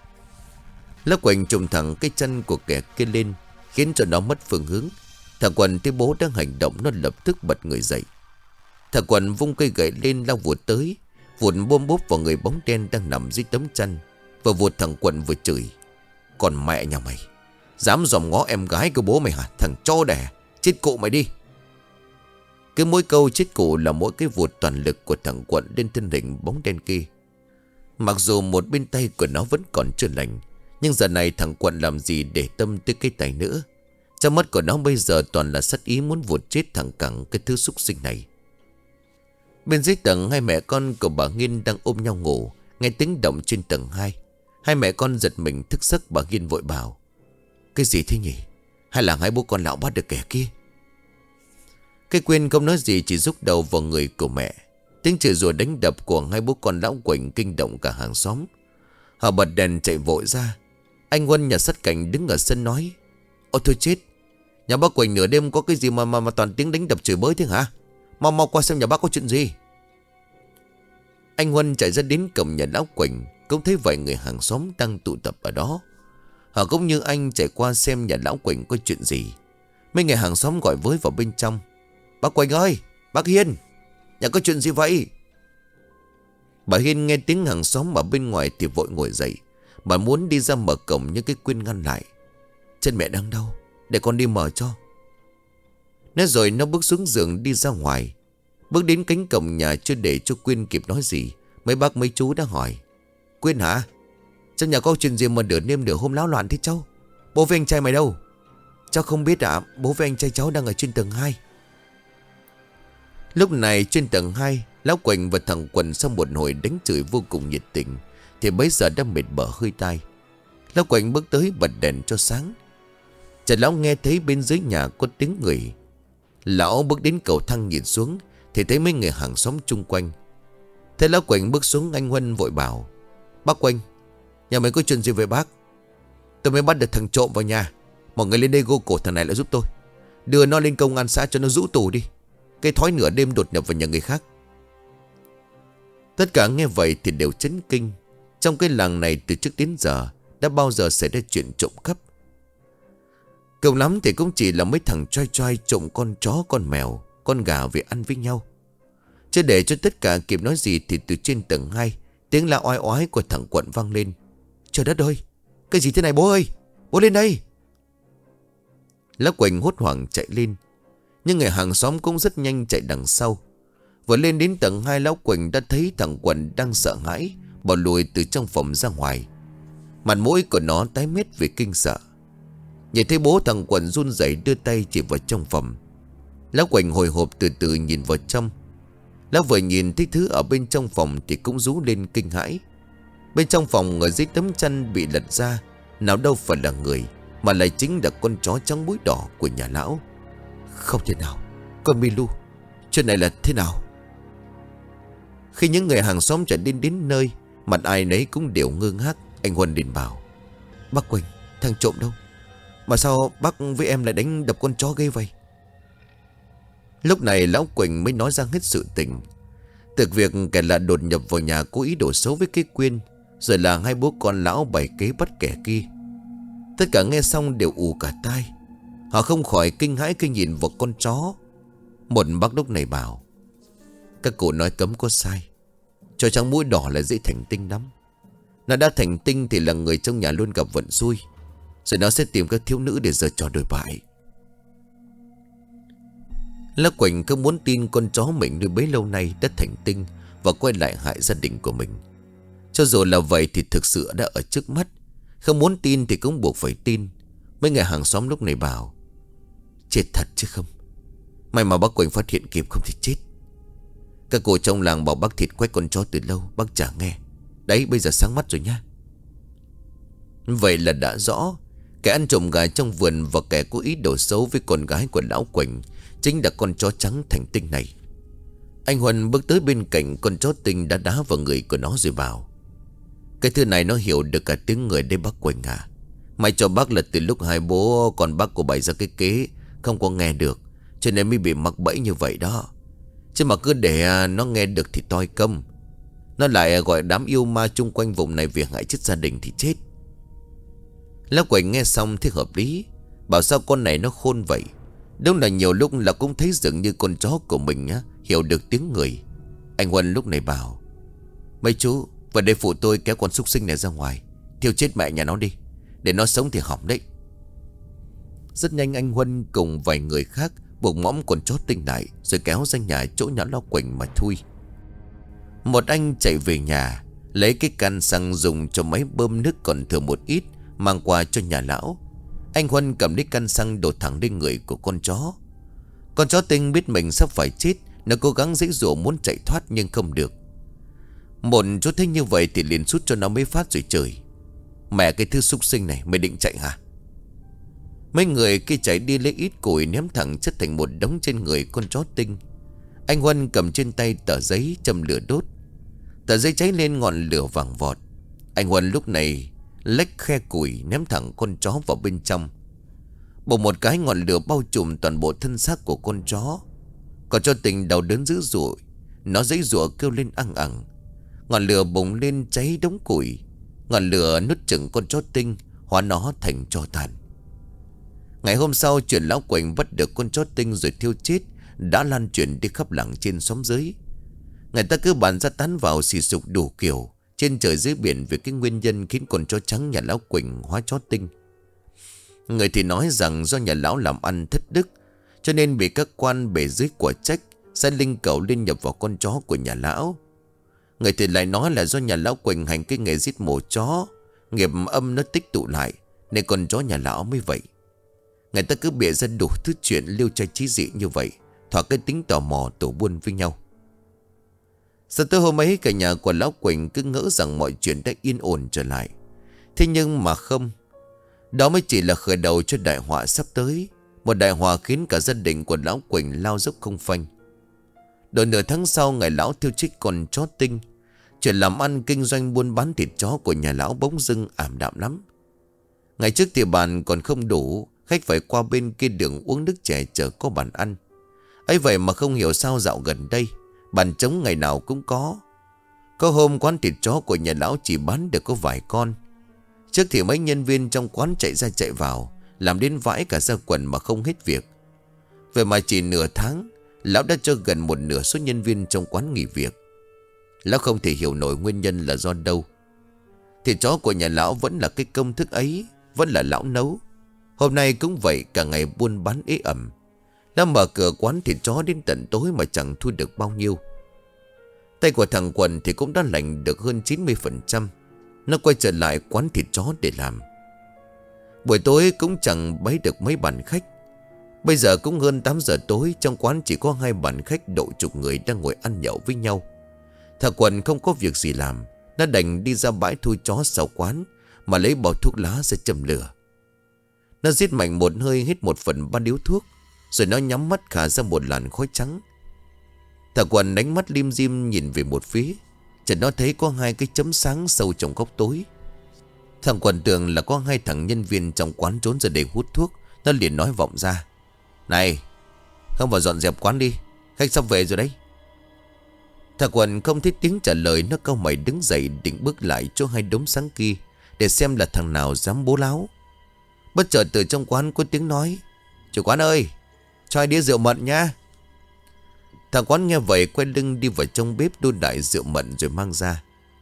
Lão Quỳnh trùng thẳng cái chân của kẻ kia lên, khiến cho nó mất phương hướng. Thằng Quần thấy bố đang hành động, nó lập tức bật người dậy. Thằng Quần vung cây gậy lên lao vụt tới, vụt bôm bốp vào người bóng đen đang nằm dưới tấm chăn. Và vụt thằng Quần vừa chửi: "Còn mẹ nhà mày, dám dòm ngó em gái của bố mày hả? Thằng chó đẻ, chết cụ mày đi!" Cứ mỗi câu chết cụ là mỗi cái vụt toàn lực của thằng Quận lên thân hình bóng đen kia. Mặc dù một bên tay của nó vẫn còn chưa lành, nhưng giờ này thằng Quận làm gì để tâm tới cái tay nữa. Trong mắt của nó bây giờ toàn là sát ý muốn vụt chết thằng cẳng cái thứ súc sinh này. Bên dưới tầng, hai mẹ con của bà Nghiên đang ôm nhau ngủ, nghe tiếng động trên tầng hai. Hai mẹ con giật mình thức giấc. Bà Nghiên vội bảo: "Cái gì thế nhỉ? Hay là hai bố con lão bắt được kẻ kia?" Cái Quyên không nói gì, chỉ rúc đầu vào người của mẹ. Tiếng chửi rủa đánh đập của hai bố con lão Quỳnh kinh động cả hàng xóm. Họ bật đèn chạy vội ra. Anh Huân nhà sát cảnh đứng ở sân nói: "Ôi thôi chết, Nhà bác Quỳnh nửa đêm có cái gì mà mà, mà toàn tiếng đánh đập chửi bới thế hả? Mau mau qua xem nhà bác có chuyện gì. Anh Huân chạy ra đến cổng nhà lão Quỳnh, cũng thấy vài người hàng xóm đang tụ tập ở đó. Họ cũng như anh chạy qua xem nhà lão Quỳnh có chuyện gì. Mấy người hàng xóm gọi với vào bên trong. Bác Quỳnh ơi, bác Hiên, nhà có chuyện gì vậy? Bà Hiên nghe tiếng hàng xóm ở bên ngoài thì vội ngồi dậy. Bà muốn đi ra mở cổng nhưng cái Quyên ngăn lại. Chân mẹ đang đau, để con đi mở cho. Nói rồi nó bước xuống giường đi ra ngoài. Bước đến cánh cổng nhà chưa để cho Quyên kịp nói gì, mấy bác mấy chú đã hỏi. Quyên hả? Trong nhà có chuyện gì mà nửa đêm nửa hôm náo loạn thế cháu? Bố với anh trai mày đâu? Cháu không biết ạ, bố với anh trai cháu đang ở trên tầng hai. Lúc này trên tầng hai, lão Quỳnh và thằng Quần sau một hồi đánh chửi vô cùng nhiệt tình thì bấy giờ đã mệt bở hơi tai. Lão Quỳnh bước tới bật đèn cho sáng. Chợt lão nghe thấy bên dưới nhà có tiếng người. Lão bước đến cầu thang nhìn xuống thì thấy mấy người hàng xóm chung quanh. Thế lão Quỳnh bước xuống, anh Huân vội bảo. Bác Quỳnh, nhà mày có chuyện gì với bác? Tôi mới bắt được thằng trộm vào nhà. Mọi người lên đây gô cổ thằng này lại giúp tôi. Đưa nó lên công an xã cho nó rũ tù đi. Cái thói nửa đêm đột nhập vào nhà người khác. Tất cả nghe vậy thì đều chấn kinh. Trong cái làng này từ trước đến giờ đã bao giờ xảy ra chuyện trộm cắp? Cùng lắm thì cũng chỉ là mấy thằng trai trai trộm con chó con mèo, con gà về ăn với nhau. Chứ để cho tất cả kịp nói gì thì từ trên tầng hai, tiếng la oai oái của thằng Quận vang lên. Trời đất ơi, cái gì thế này bố ơi? Bố lên đây. Lão Quỳnh hốt hoảng chạy lên. Nhưng người hàng xóm cũng rất nhanh chạy đằng sau. Vừa lên đến tầng hai, lão Quỳnh đã thấy thằng Quận đang sợ hãi bỏ lùi từ trong phòng ra ngoài. Mặt mũi của nó tái mét vì kinh sợ. Nhìn thấy bố, thằng Quận run rẩy đưa tay chỉ vào trong phòng. Lão Quỳnh hồi hộp từ từ nhìn vào trong. Lão vừa nhìn thấy thứ ở bên trong phòng thì cũng rú lên kinh hãi. Bên trong phòng ở dưới tấm chăn bị lật ra, nào đâu phải là người, mà lại chính là con chó trắng mũi đỏ của nhà lão. Không thể nào, con Milu, chuyện này là thế nào? Khi những người hàng xóm chạy đến đến nơi, mặt ai nấy cũng đều ngơ ngác. Anh Huân liền bảo. Bác Quỳnh, thằng trộm đâu? Mà sao bác với em lại đánh đập con chó ghê vậy? Lúc này lão Quỳnh mới nói ra hết sự tình. Từ việc kẻ lạ đột nhập vào nhà cố ý đổ xấu với cái Quyên, rồi là hai bố con lão bày kế bắt kẻ kia. Tất cả nghe xong đều ù cả tai. Họ không khỏi kinh hãi khi nhìn vào con chó. Một bác lúc này bảo. Các cụ nói cấm có sai. Chó trắng mũi đỏ là dễ thành tinh lắm. Nó đã thành tinh thì là người trong nhà luôn gặp vận xui. Rồi nó sẽ tìm các thiếu nữ để giở trò đổi bại. Lão Quỳnh không muốn tin con chó mình nuôi bấy lâu nay đã thành tinh và quay lại hại gia đình của mình. Cho dù là vậy thì thực sự đã ở trước mắt. Không muốn tin thì cũng buộc phải tin. Mấy người hàng xóm lúc này bảo. Chết thật chứ không. May mà bác Quỳnh phát hiện kịp, không thì chết. Các cô trong làng bảo bác thịt quách con chó từ lâu, bác chả nghe. Đấy, bây giờ sáng mắt rồi nha. Vậy là đã rõ. Kẻ ăn trộm gà trong vườn và kẻ cố ý đổ xấu với con gái của lão Quỳnh chính là con chó trắng thành tinh này. Anh Huân bước tới bên cạnh con chó tinh đã đá vào người của nó rồi bảo. Cái thứ này nó hiểu được cả tiếng người đây bác Quỳnh à. May cho bác là từ lúc hai bố con bác của bày ra cái kế không có nghe được, cho nên mới bị mắc bẫy như vậy đó. Chứ mà cứ để nó nghe được thì toi công. Nó lại gọi đám yêu ma chung quanh vùng này về hại chết gia đình thì chết. Lão Quỳnh nghe xong thấy hợp lý. Bảo sao con này nó khôn vậy. Đúng là nhiều lúc là cũng thấy dường như con chó của mình á, hiểu được tiếng người. Anh Huân lúc này bảo. Mấy chú vào đây phụ tôi kéo con súc sinh này ra ngoài, thiêu chết mẹ nhà nó đi. Để nó sống thì hỏng đấy. Rất nhanh anh Huân cùng vài người khác buộc mõm con chó tinh lại, rồi kéo ra nhà chỗ nhà lão Quỳnh mà thui. Một anh chạy về nhà, lấy cái can xăng dùng cho máy bơm nước còn thừa một ít, mang qua cho nhà lão. Anh Huân cầm lấy can xăng đổ thẳng lên người của con chó. Con chó tinh biết mình sắp phải chết, nó cố gắng giãy giụa muốn chạy thoát nhưng không được. Một chú thấy như vậy thì liền sút cho nó mấy phát rồi chửi. Mẹ cái thứ súc sinh này, mày định chạy hả? Mấy người kia chạy đi lấy ít củi ném thẳng chất thành một đống trên người con chó tinh. Anh Huân cầm trên tay tờ giấy châm lửa đốt. Tờ giấy cháy lên ngọn lửa vàng vọt. Anh Huân lúc này lách khe củi ném thẳng con chó vào bên trong. Bỗng một cái ngọn lửa bao trùm toàn bộ thân xác của con chó. Con chó Tinh đau đớn dữ dội. Nó giãy giụa kêu lên ăng ẳng. Ngọn lửa bùng lên cháy đống củi. Ngọn lửa nuốt chửng con chó Tinh, hóa nó thành tro tàn. Ngày hôm sau, chuyện lão Quỳnh bắt được con chó Tinh rồi thiêu chết đã lan truyền đi khắp làng trên xóm dưới. Người ta cứ bàn ra tán vào xì xục đủ kiểu trên trời dưới biển về cái nguyên nhân khiến con chó trắng nhà lão Quỳnh hóa chó Tinh. Người thì nói rằng do nhà lão làm ăn thất đức, cho nên bị các quan bề dưới quả trách, sai linh cẩu lên nhập vào con chó của nhà lão. Người thì lại nói là do nhà lão Quỳnh hành cái nghề giết mổ chó, nghiệp âm nó tích tụ lại nên con chó nhà lão mới vậy. Người ta cứ bịa ra đủ thứ chuyện liêu trai trí dị như vậy, thỏa cái tính tò mò tổ buôn với nhau. Sau tới hôm ấy, cả nhà của lão Quỳnh cứ ngỡ rằng mọi chuyện đã yên ổn trở lại. Thế nhưng mà không. Đó mới chỉ là khởi đầu cho đại họa sắp tới. Một đại họa khiến cả gia đình của lão Quỳnh lao dốc không phanh. Đợi nửa tháng sau, ngày lão thiêu chết con chó Tinh, chuyện làm ăn kinh doanh buôn bán thịt chó của nhà lão bỗng dưng ảm đạm lắm. Ngày trước thì bàn còn không đủ, khách phải qua bên kia đường uống nước chè chờ có bàn ăn. Ấy vậy mà không hiểu sao dạo gần đây bàn trống ngày nào cũng có. Có hôm quán thịt chó của nhà lão chỉ bán được có vài con. Trước thì mấy nhân viên trong quán chạy ra chạy vào, làm đến vãi cả ra quần mà không hết việc. Vậy mà chỉ nửa tháng, lão đã cho gần một nửa số nhân viên trong quán nghỉ việc. Lão không thể hiểu nổi nguyên nhân là do đâu. Thịt chó của nhà lão vẫn là cái công thức ấy, vẫn là lão nấu. Hôm nay cũng vậy, cả ngày buôn bán ế ẩm. Lão mở cửa quán thịt chó đến tận tối mà chẳng thu được bao nhiêu. Tay của thằng Quần thì cũng đã lành được hơn chín mươi phần trăm. Nó quay trở lại quán thịt chó để làm. Buổi tối cũng chẳng bấy được mấy bàn khách. Bây giờ cũng hơn tám giờ tối, trong quán chỉ có hai bàn khách độ chục người đang ngồi ăn nhậu với nhau. Thằng Quần không có việc gì làm, nó đành đi ra bãi thui chó sau quán mà lấy bao thuốc lá ra châm lửa. Nó rít mạnh một hơi hít một phần ba điếu thuốc, rồi nó nhắm mắt khả ra một làn khói trắng. Thằng Quần đánh mắt lim dim nhìn về một phía, chợt nó thấy có hai cái chấm sáng sâu trong góc tối. Thằng Quần tưởng là có hai thằng nhân viên trong quán trốn ra để hút thuốc. Nó liền nói vọng ra: "Này, không vào dọn dẹp quán đi, khách sắp về rồi đấy." Thằng Quần không thấy tiếng trả lời, nó cau mày đứng dậy định bước lại chỗ hai đống sáng kia để xem là thằng nào dám bố láo. Bất chợt từ trong quán có tiếng nói: "Chủ quán ơi, cho hai đĩa rượu mận nha." Thằng quán nghe vậy quay lưng đi vào trong bếp đun đại rượu mận rồi mang ra.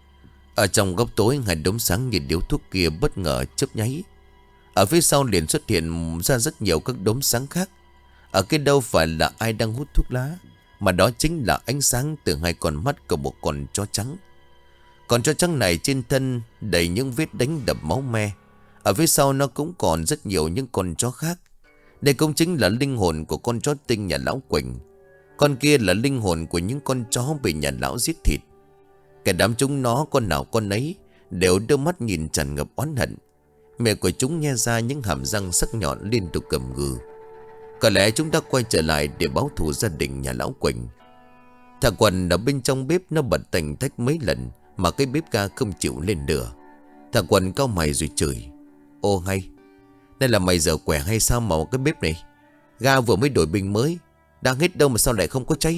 Ở trong góc tối, hai đống sáng như điếu thuốc kia bất ngờ chớp nháy. Ở phía sau liền xuất hiện ra rất nhiều các đống sáng khác. Ở cái đâu phải là ai đang hút thuốc lá, mà đó chính là ánh sáng từ hai con mắt của một con chó trắng. Con chó trắng này trên thân đầy những vết đánh đập máu me. Ở phía sau nó cũng còn rất nhiều những con chó khác. Đây cũng chính là linh hồn của con chó Tinh nhà lão Quỳnh. Con kia là linh hồn của những con chó bị nhà lão giết thịt. Cả đám chúng nó con nào con ấy đều đưa mắt nhìn tràn ngập oán hận. Miệng của chúng nghe ra những hàm răng sắc nhọn liên tục gầm gừ. Có lẽ chúng đã quay trở lại để báo thù gia đình nhà lão Quỳnh. Thằng Quần ở bên trong bếp nó bật tành thách mấy lần mà cái bếp ga không chịu lên lửa. Thằng Quần cau mày rồi chửi: "Ô hay, đây là mày giờ quẻ hay sao mà cái bếp này ga vừa mới đổi bình mới, đang hết đâu mà sao lại không có cháy?"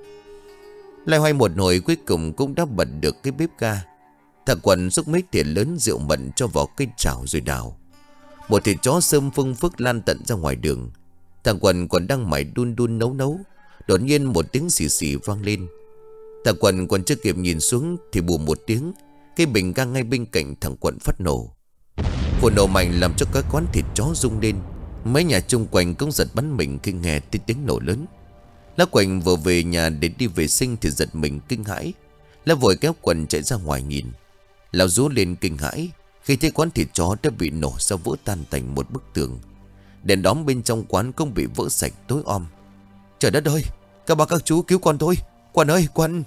Loay hoay một hồi cuối cùng cũng đã bật được cái bếp ga. Thằng Quần xúc mấy thìa lớn rượu mận cho vào cây chảo rồi đào. Một thịt chó sơm phưng phức lan tận ra ngoài đường. Thằng Quần còn đang mải đun đun nấu nấu, đột nhiên một tiếng xì xì vang lên. Thằng Quần còn chưa kịp nhìn xuống thì bùm một tiếng, cái bình ga ngay bên cạnh thằng Quần phát nổ. Vụ nổ mạnh làm cho cái quán thịt chó rung lên. Mấy nhà chung quanh cũng giật bắn mình khi nghe tiếng tiếng nổ lớn. Lão Quỳnh vừa về nhà để đi vệ sinh thì giật mình kinh hãi. Lão vội kéo Quần chạy ra ngoài nhìn. Lão rú lên kinh hãi khi thấy quán thịt chó đã bị nổ ra vỡ tan thành một bức tường. Đèn đóm bên trong quán cũng bị vỡ sạch tối om. "Trời đất ơi, các bác các chú cứu con tôi, Quần ơi, Quần!"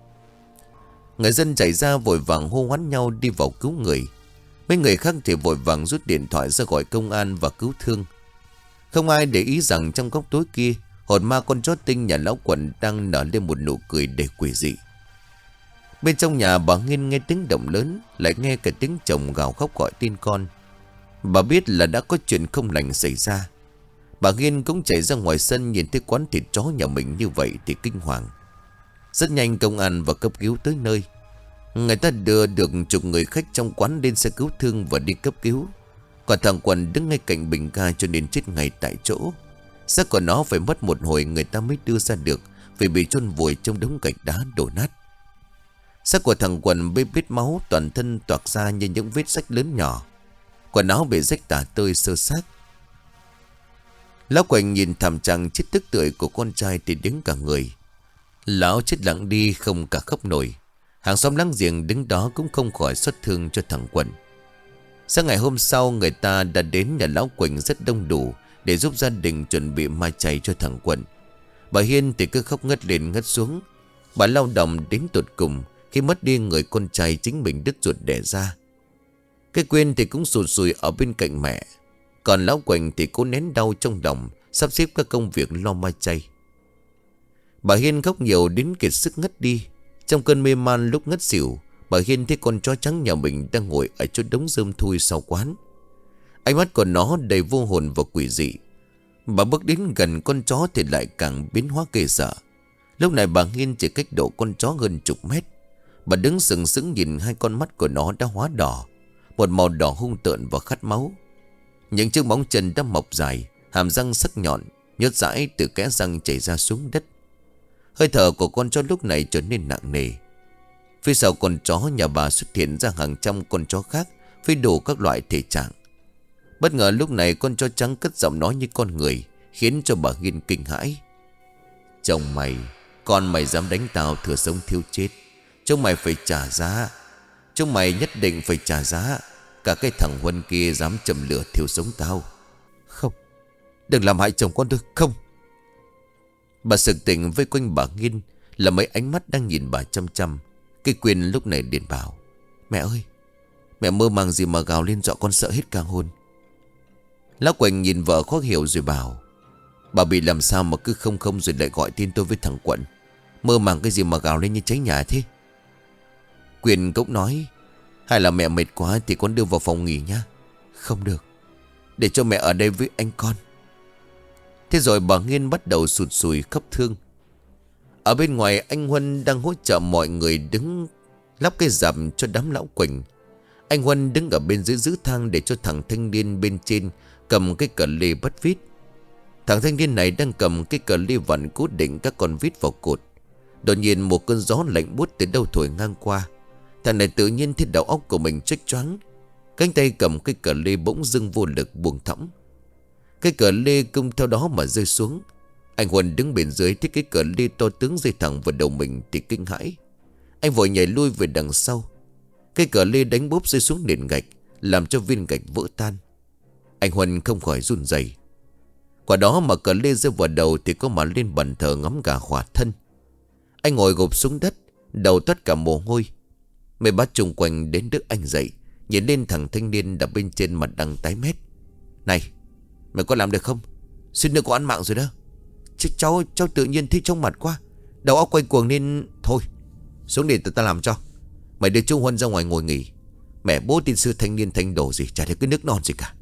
Người dân chạy ra vội vàng hô hoán nhau đi vào cứu người. Mấy người khác thì vội vàng rút điện thoại ra gọi công an và cứu thương. Không ai để ý rằng trong góc tối kia, hồn ma con chó Tinh nhà lão Quần đang nở lên một nụ cười đầy quỷ dị. Bên trong nhà bà Nghiên nghe tiếng động lớn, lại nghe cả tiếng chồng gào khóc gọi tên con. Bà biết là đã có chuyện không lành xảy ra, Bà Nghiên cũng chạy ra ngoài sân, nhìn thấy quán thịt chó nhà mình như vậy thì kinh hoàng. Rất nhanh công an và cấp cứu tới nơi. Người ta đưa được chục người khách trong quán lên xe cứu thương và đi cấp cứu. Còn thằng Quần đứng ngay cạnh bình ga cho nên chết ngay tại chỗ. Xác của nó phải mất một hồi người ta mới đưa ra được, vì bị chôn vùi trong đống gạch đá đổ nát. Xác của thằng Quần bê bết máu, toàn thân toạc ra như những vết rách lớn nhỏ. Quần áo bị rách tả tơi sơ xác. Lão Quỳnh nhìn thảm trạng chết tức tưởi của con trai thì đứng cả người. Lão chết lặng đi không cả khóc nổi. Hàng xóm láng giềng đứng đó cũng không khỏi xót thương cho thằng Quần. Sáng ngày hôm sau, người ta đã đến nhà lão Quỳnh rất đông đủ để giúp gia đình chuẩn bị mai chay cho thằng Quần. Bà Hiên thì cứ khóc ngất lên ngất xuống. Bà lao động đến tột cùng khi mất đi người con trai chính mình đứt ruột đẻ ra. Cái Quyên thì cũng sụt sùi ở bên cạnh mẹ. Còn lão Quỳnh thì cố nén đau trong lòng, sắp xếp các công việc lo mai chay. Bà Hiên khóc nhiều đến kiệt sức ngất đi. Trong cơn mê man lúc ngất xỉu, bà Hiên thấy con chó trắng nhà mình đang ngồi ở chỗ đống rơm thui sau quán. Ánh mắt của nó đầy vô hồn và quỷ dị. Bà bước đến gần con chó thì lại càng biến hóa ghê sợ. Lúc này bà Hiên chỉ cách độ con chó hơn chục mét. Bà đứng sừng sững nhìn hai con mắt của nó đã hóa đỏ, một màu đỏ hung tợn và khát máu. Những chiếc móng chân đã mọc dài, hàm răng sắc nhọn, nhớt dãi từ kẽ răng chảy ra xuống đất. Hơi thở của con chó lúc này trở nên nặng nề. Phía sau con chó nhà bà xuất hiện ra hàng trăm con chó khác với đủ các loại thể trạng. Bất ngờ lúc này con chó trắng cất giọng nói như con người, khiến cho bà Hiên kinh hãi. Chồng mày, con mày dám đánh tao thừa sống thiếu chết, chúng mày phải trả giá. Chúng mày nhất định phải trả giá. Cả cái thằng Huân kia dám châm lửa thiêu sống tao. Không, đừng làm hại chồng con tôi, không. Bà sực tỉnh, vây quanh bà Nghiên là mấy ánh mắt đang nhìn bà chăm chăm. Cái Quyên lúc này liền bảo: Mẹ ơi, mẹ mơ màng gì mà gào lên dọa con sợ hết cả hồn. Lão Quỳnh nhìn vợ khó hiểu rồi bảo: Bà bị làm sao mà cứ không không rồi lại gọi tin tôi với thằng Quận. Mơ màng cái gì mà gào lên như cháy nhà thế? Quyên cũng nói: Hay là mẹ mệt quá thì con đưa vào phòng nghỉ nhá. Không được, để cho mẹ ở đây với anh con. Thế rồi bà Nghiên bắt đầu sụt sùi khóc thương. Ở bên ngoài, anh Huân đang hỗ trợ mọi người đứng lắp cái rằm cho đám lão Quỳnh. Anh Huân đứng ở bên dưới giữ thang để cho thằng thanh niên bên trên cầm cái cờ lê bắt vít. Thằng thanh niên này đang cầm cái cờ lê vặn cố định các con vít vào cột. Đột nhiên một cơn gió lạnh buốt từ đâu thổi ngang qua. Thằng này tự nhiên thấy đầu óc của mình chếch choáng. Cánh tay cầm cái cờ lê bỗng dưng vô lực buông thõng. Cái cờ lê cũng theo đó mà rơi xuống. Anh Huân đứng bên dưới thấy cái cờ lê to tướng rơi thẳng vào đầu mình thì kinh hãi. Anh vội nhảy lui về đằng sau. Cái cờ lê đánh bốp rơi xuống nền gạch, làm cho viên gạch vỡ tan. Anh Huân không khỏi run rẩy. Quả đó mà cờ lê rơi vào đầu thì có mà lên bàn thờ ngắm gà khỏa thân. Anh ngồi gục xuống đất, đầu toát cả mồ hôi. Mấy bác chung quanh đến đỡ anh dậy, nhìn lên thằng thanh niên đặt bên trên mặt đang tái mét. Này, mày có làm được không? Suýt nữa có ăn mạng rồi đó. Chứ cháu, cháu tự nhiên thấy trong mặt quá, đầu óc quay cuồng nên... Thôi, xuống để tụi ta làm cho. Mày đưa chú Huân ra ngoài ngồi nghỉ. Mẹ bố tin sư thanh niên thanh đồ gì, chả thấy cái nước non gì cả.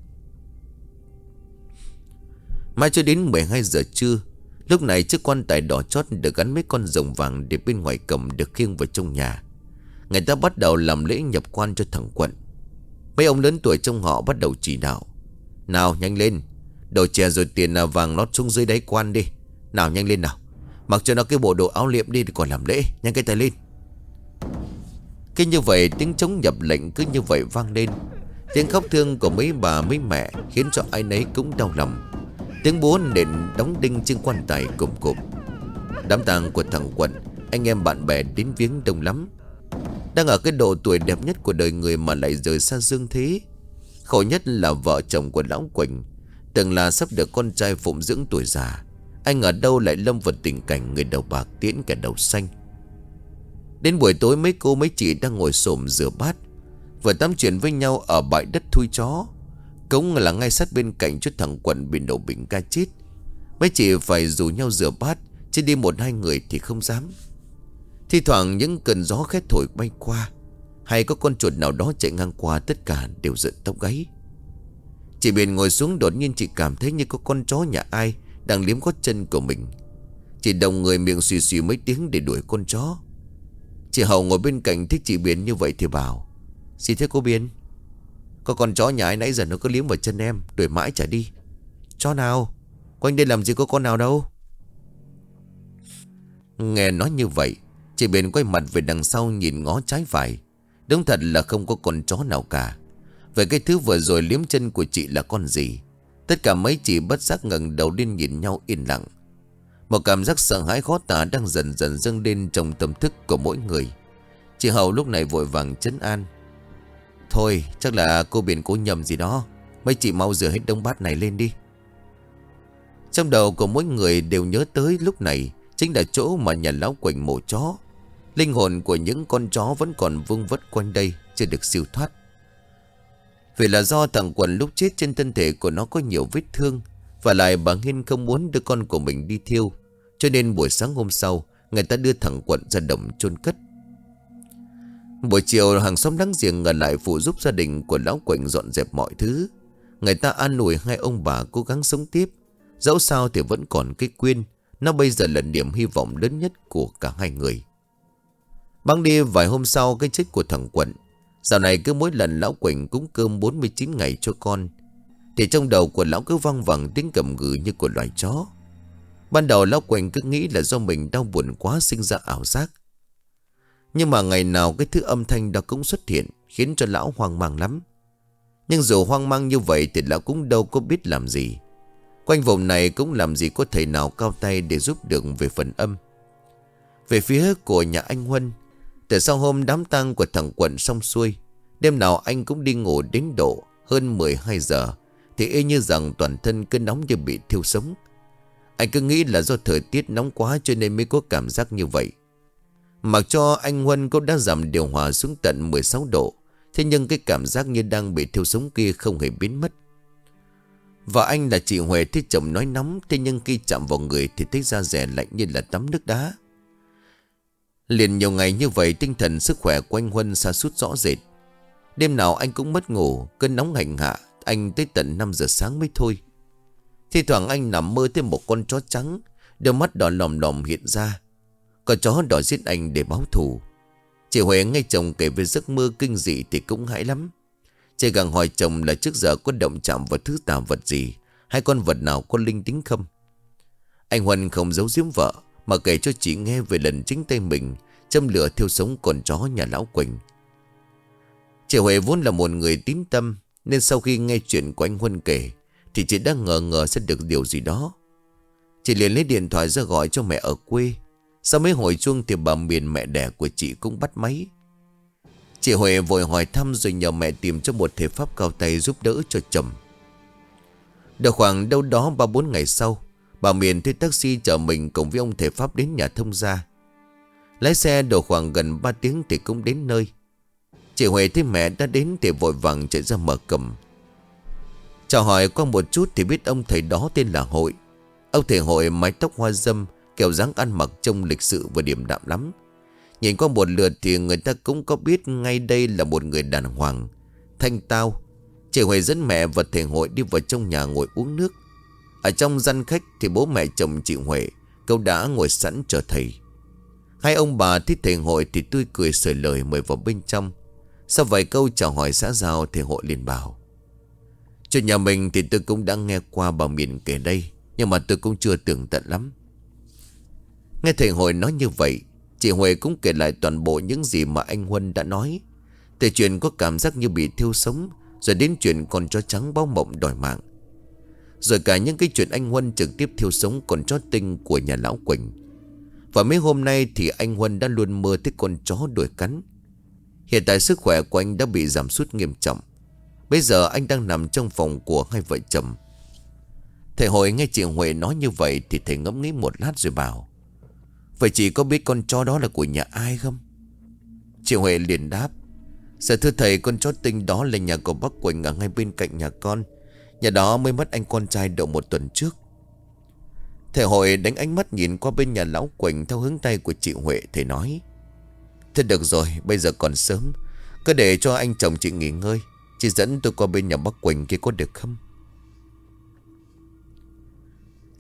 Mai cho đến mười hai giờ trưa, lúc này chiếc quan tài đỏ chót được gắn mấy con rồng vàng để bên ngoài cầm được khiêng vào trong nhà. Người ta bắt đầu làm lễ nhập quan cho thằng Quận. Mấy ông lớn tuổi trong họ bắt đầu chỉ đạo: Nào nhanh lên, đồ chè rồi tiền là vàng lót xuống dưới đáy quan đi. Nào nhanh lên nào, mặc cho nó cái bộ đồ áo liệm đi để còn làm lễ. Nhanh cái tay lên. Cái như vậy tiếng trống nhập lệnh cứ như vậy vang lên. Tiếng khóc thương của mấy bà mấy mẹ khiến cho ai nấy cũng đau lòng. Tiếng búa nện đóng đinh trên quan tài cùm cụm. Đám tang của thằng Quận, anh em bạn bè đến viếng đông lắm. Đang ở cái độ tuổi đẹp nhất của đời người mà lại rời xa dương thế. Khổ nhất là vợ chồng của lão Quỳnh, từng là sắp được con trai phụng dưỡng tuổi già. Anh ở đâu lại lâm vào tình cảnh người đầu bạc tiễn kẻ đầu xanh. Đến buổi tối, mấy cô mấy chị đang ngồi xổm rửa bát, vừa tám chuyện với nhau ở bãi đất thui chó. Cũng là ngay sát bên cạnh chỗ thằng Quận bị nổ bình ga chết. Mấy chị phải rủ nhau rửa bát, chứ đi một hai người thì không dám. Thi thoảng những cơn gió khét thổi bay qua, hay có con chuột nào đó chạy ngang qua, tất cả đều giận tóc gáy. Chị Biển ngồi xuống, đột nhiên chị cảm thấy như có con chó nhà ai đang liếm gót chân của mình. Chị đồng người miệng xì xì mấy tiếng để đuổi con chó. Chị Hậu ngồi bên cạnh thấy chị Biển như vậy thì bảo: "Xin thế cô Biển, có con chó nhà ai nãy giờ nó cứ liếm vào chân em, đuổi mãi chả đi." "Chó nào? Quanh đây làm gì có con nào đâu." Nghe nói như vậy, chị Biển quay mặt về đằng sau nhìn ngó trái phải. Đúng thật là không có con chó nào cả. Vậy cái thứ vừa rồi liếm chân của chị là con gì? Tất cả mấy chị bất giác ngẩng đầu lên nhìn nhau yên lặng. Một cảm giác sợ hãi khó tả đang dần dần dâng lên trong tâm thức của mỗi người. Chị Hậu lúc này vội vàng trấn an: "Thôi chắc là cô Biển cố nhầm gì đó. Mấy chị mau rửa hết đống bát này lên đi." Trong đầu của mỗi người đều nhớ tới lúc này chính là chỗ mà nhà lão Quỳnh mổ chó. Linh hồn của những con chó vẫn còn vương vất quanh đây, chưa được siêu thoát. Vì là do thằng Quần lúc chết trên thân thể của nó có nhiều vết thương, và lại bà Hiên không muốn đưa con của mình đi thiêu, cho nên buổi sáng hôm sau người ta đưa thằng Quần ra đồng chôn cất. Buổi chiều hàng xóm láng giềng ở lại phụ giúp gia đình của lão Quỳnh dọn dẹp mọi thứ. Người ta an ủi hai ông bà cố gắng sống tiếp, dẫu sao thì vẫn còn cái Quyên. Nó bây giờ là niềm hy vọng lớn nhất của cả hai người. Băng đi vài hôm sau cái chết của thằng Quận, dạo này cứ mỗi lần lão Quỳnh cúng cơm bốn mươi chín ngày cho con, thì trong đầu của lão cứ văng vẳng tiếng gầm gừ như của loài chó. Ban đầu lão Quỳnh cứ nghĩ là do mình đau buồn quá sinh ra ảo giác. Nhưng mà ngày nào cái thứ âm thanh đó cũng xuất hiện, khiến cho lão hoang mang lắm. Nhưng dù hoang mang như vậy thì lão cũng đâu có biết làm gì. Quanh vùng này cũng làm gì có thầy nào cao tay để giúp được về phần âm. Về phía của nhà anh Huân, từ sau hôm đám tang của thằng Quận xong xuôi, đêm nào anh cũng đi ngủ đến độ hơn mười hai giờ, thì y như rằng toàn thân cứ nóng như bị thiêu sống. Anh cứ nghĩ là do thời tiết nóng quá cho nên mới có cảm giác như vậy. Mặc cho anh Huân cũng đã giảm điều hòa xuống tận mười sáu độ, thế nhưng cái cảm giác như đang bị thiêu sống kia không hề biến mất. Và anh là chị Huệ thấy chồng nói nóng, thế nhưng khi chạm vào người thì thấy da dẻ lạnh như là tắm nước đá. Liền nhiều ngày như vậy, tinh thần sức khỏe của anh Huân sa sút rõ rệt. Đêm nào anh cũng mất ngủ, cơn nóng hành hạ anh tới tận năm giờ sáng mới thôi. Thi thoảng anh nằm mơ thấy một con chó trắng, đôi mắt đỏ lòm lòm hiện ra. Con chó đòi giết anh để báo thù. Chị Huệ nghe chồng kể về giấc mơ kinh dị thì cũng hãi lắm. Chị càng hỏi chồng là trước giờ có động chạm vào thứ tà vật gì, hay con vật nào có linh tính không. Anh Huân không giấu giếm vợ, mà kể cho chị nghe về lần chính tay mình châm lửa thiêu sống con chó nhà lão Quỳnh. Chị Huệ vốn là một người tín tâm, nên sau khi nghe chuyện của anh Huân kể thì chị đã ngờ ngờ sẽ được điều gì đó. Chị liền lấy điện thoại ra gọi cho mẹ ở quê. Sau mấy hồi chuông thì bà Miền, mẹ đẻ của chị, cũng bắt máy. Chị Huệ vội hỏi thăm rồi nhờ mẹ tìm cho một thể pháp cao tay giúp đỡ cho chồng. Được khoảng đâu đó ba bốn ngày sau, bà Miền thuê taxi chở mình cùng với ông thể pháp đến nhà thông gia. Lái xe đổ khoảng gần ba tiếng thì cũng đến nơi. Chị Huệ thấy mẹ đã đến thì vội vàng chạy ra mở cổng. Chào hỏi qua một chút thì biết ông thầy đó tên là Hội. Ông thầy Hội mái tóc hoa râm, kiểu dáng ăn mặc trông lịch sự và điềm đạm lắm. Nhìn qua một lượt thì người ta cũng có biết ngay đây là một người đàng hoàng, thanh tao. Chị Huệ dẫn mẹ và thầy Hội đi vào trong nhà ngồi uống nước. Ở trong gian khách thì bố mẹ chồng chị Huệ cậu đã ngồi sẵn chờ thầy. Hai ông bà thấy thầy Hội thì tươi cười sởi lời mời vào bên trong. Sau vài câu chào hỏi xã giao, thầy Hội liền bảo: "Chuyện nhà mình thì tôi cũng đã nghe qua bà Miền kể đây, nhưng mà tôi cũng chưa tường tận lắm." Nghe thầy Hội nói như vậy, chị Huệ cũng kể lại toàn bộ những gì mà anh Huân đã nói. Từ chuyện có cảm giác như bị thiêu sống, rồi đến chuyện con chó trắng báo mộng đòi mạng, rồi cả những cái chuyện anh Huân trực tiếp thiêu sống con chó tinh của nhà lão Quỳnh. Và mấy hôm nay thì anh Huân đã luôn mơ thấy con chó đuổi cắn. Hiện tại sức khỏe của anh đã bị giảm sút nghiêm trọng. Bây giờ anh đang nằm trong phòng của hai vợ chồng. Thầy Hội nghe chị Huệ nói như vậy thì thầy ngẫm nghĩ một lát rồi bảo: "Vậy chị có biết con chó đó là của nhà ai không?" Chị Huệ liền đáp: "Dạ thưa thầy, con chó tinh đó là nhà của bác Quỳnh ở ngay bên cạnh nhà con. Nhà đó mới mất anh con trai độ một tuần trước." Thầy Hội đánh ánh mắt nhìn qua bên nhà lão Quỳnh theo hướng tay của chị Huệ. Thầy nói: "Thế được rồi, bây giờ còn sớm, cứ để cho anh chồng chị nghỉ ngơi. Chị dẫn tôi qua bên nhà bác Quỳnh kia có được không?"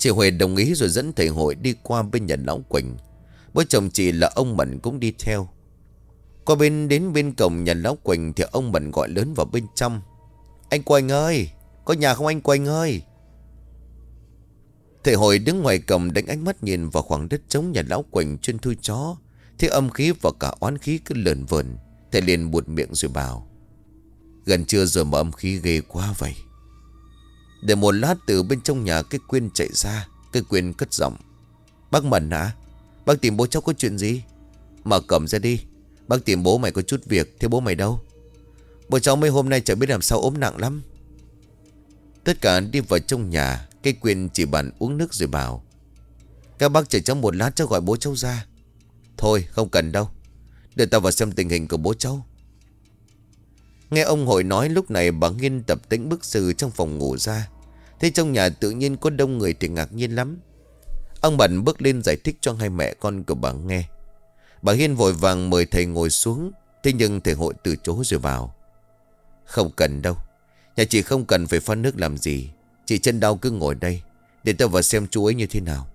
Chị Huệ đồng ý rồi dẫn thầy Hội đi qua bên nhà lão Quỳnh. Bố chồng chị là ông Mận cũng đi theo. Qua bên đến bên cổng nhà lão Quỳnh thì ông Mận gọi lớn vào bên trong. Anh Quỳnh ơi, có nhà không anh Quỳnh ơi? Thầy Hội đứng ngoài cổng đánh ánh mắt nhìn vào khoảng đất trống nhà lão Quỳnh chuyên thui chó. Thế âm khí và cả oán khí cứ lờn vờn. Thầy liền buột miệng rồi bảo: Gần trưa rồi mà âm khí ghê quá vậy. Để một lát từ bên trong nhà cái Quyên chạy ra. Cái Quyên cất giọng: Bác Mận hả? Bác tìm bố cháu có chuyện gì? Mở cổng ra đi. Bác tìm bố mày có chút việc. Thế bố mày đâu? Bố cháu mấy hôm nay chẳng biết làm sao ốm nặng lắm. Tất cả đi vào trong nhà. Cái Quyên chỉ bàn uống nước rồi bảo: Các bác chờ cháu một lát cháu gọi bố cháu ra. Thôi không cần đâu, để tao vào xem tình hình của bố cháu. Nghe ông Hội nói lúc này bà Nghiên tập tĩnh bước từ trong phòng ngủ ra. Thế trong nhà tự nhiên có đông người thì ngạc nhiên lắm. Ông Mận bước lên giải thích cho hai mẹ con của bà nghe. Bà Hiên vội vàng mời thầy ngồi xuống. Thế nhưng thầy Hội từ chối rồi bảo: Không cần đâu, nhà chị không cần phải pha nước làm gì. Chị chân đau cứ ngồi đây, để tao vào xem chú ấy như thế nào.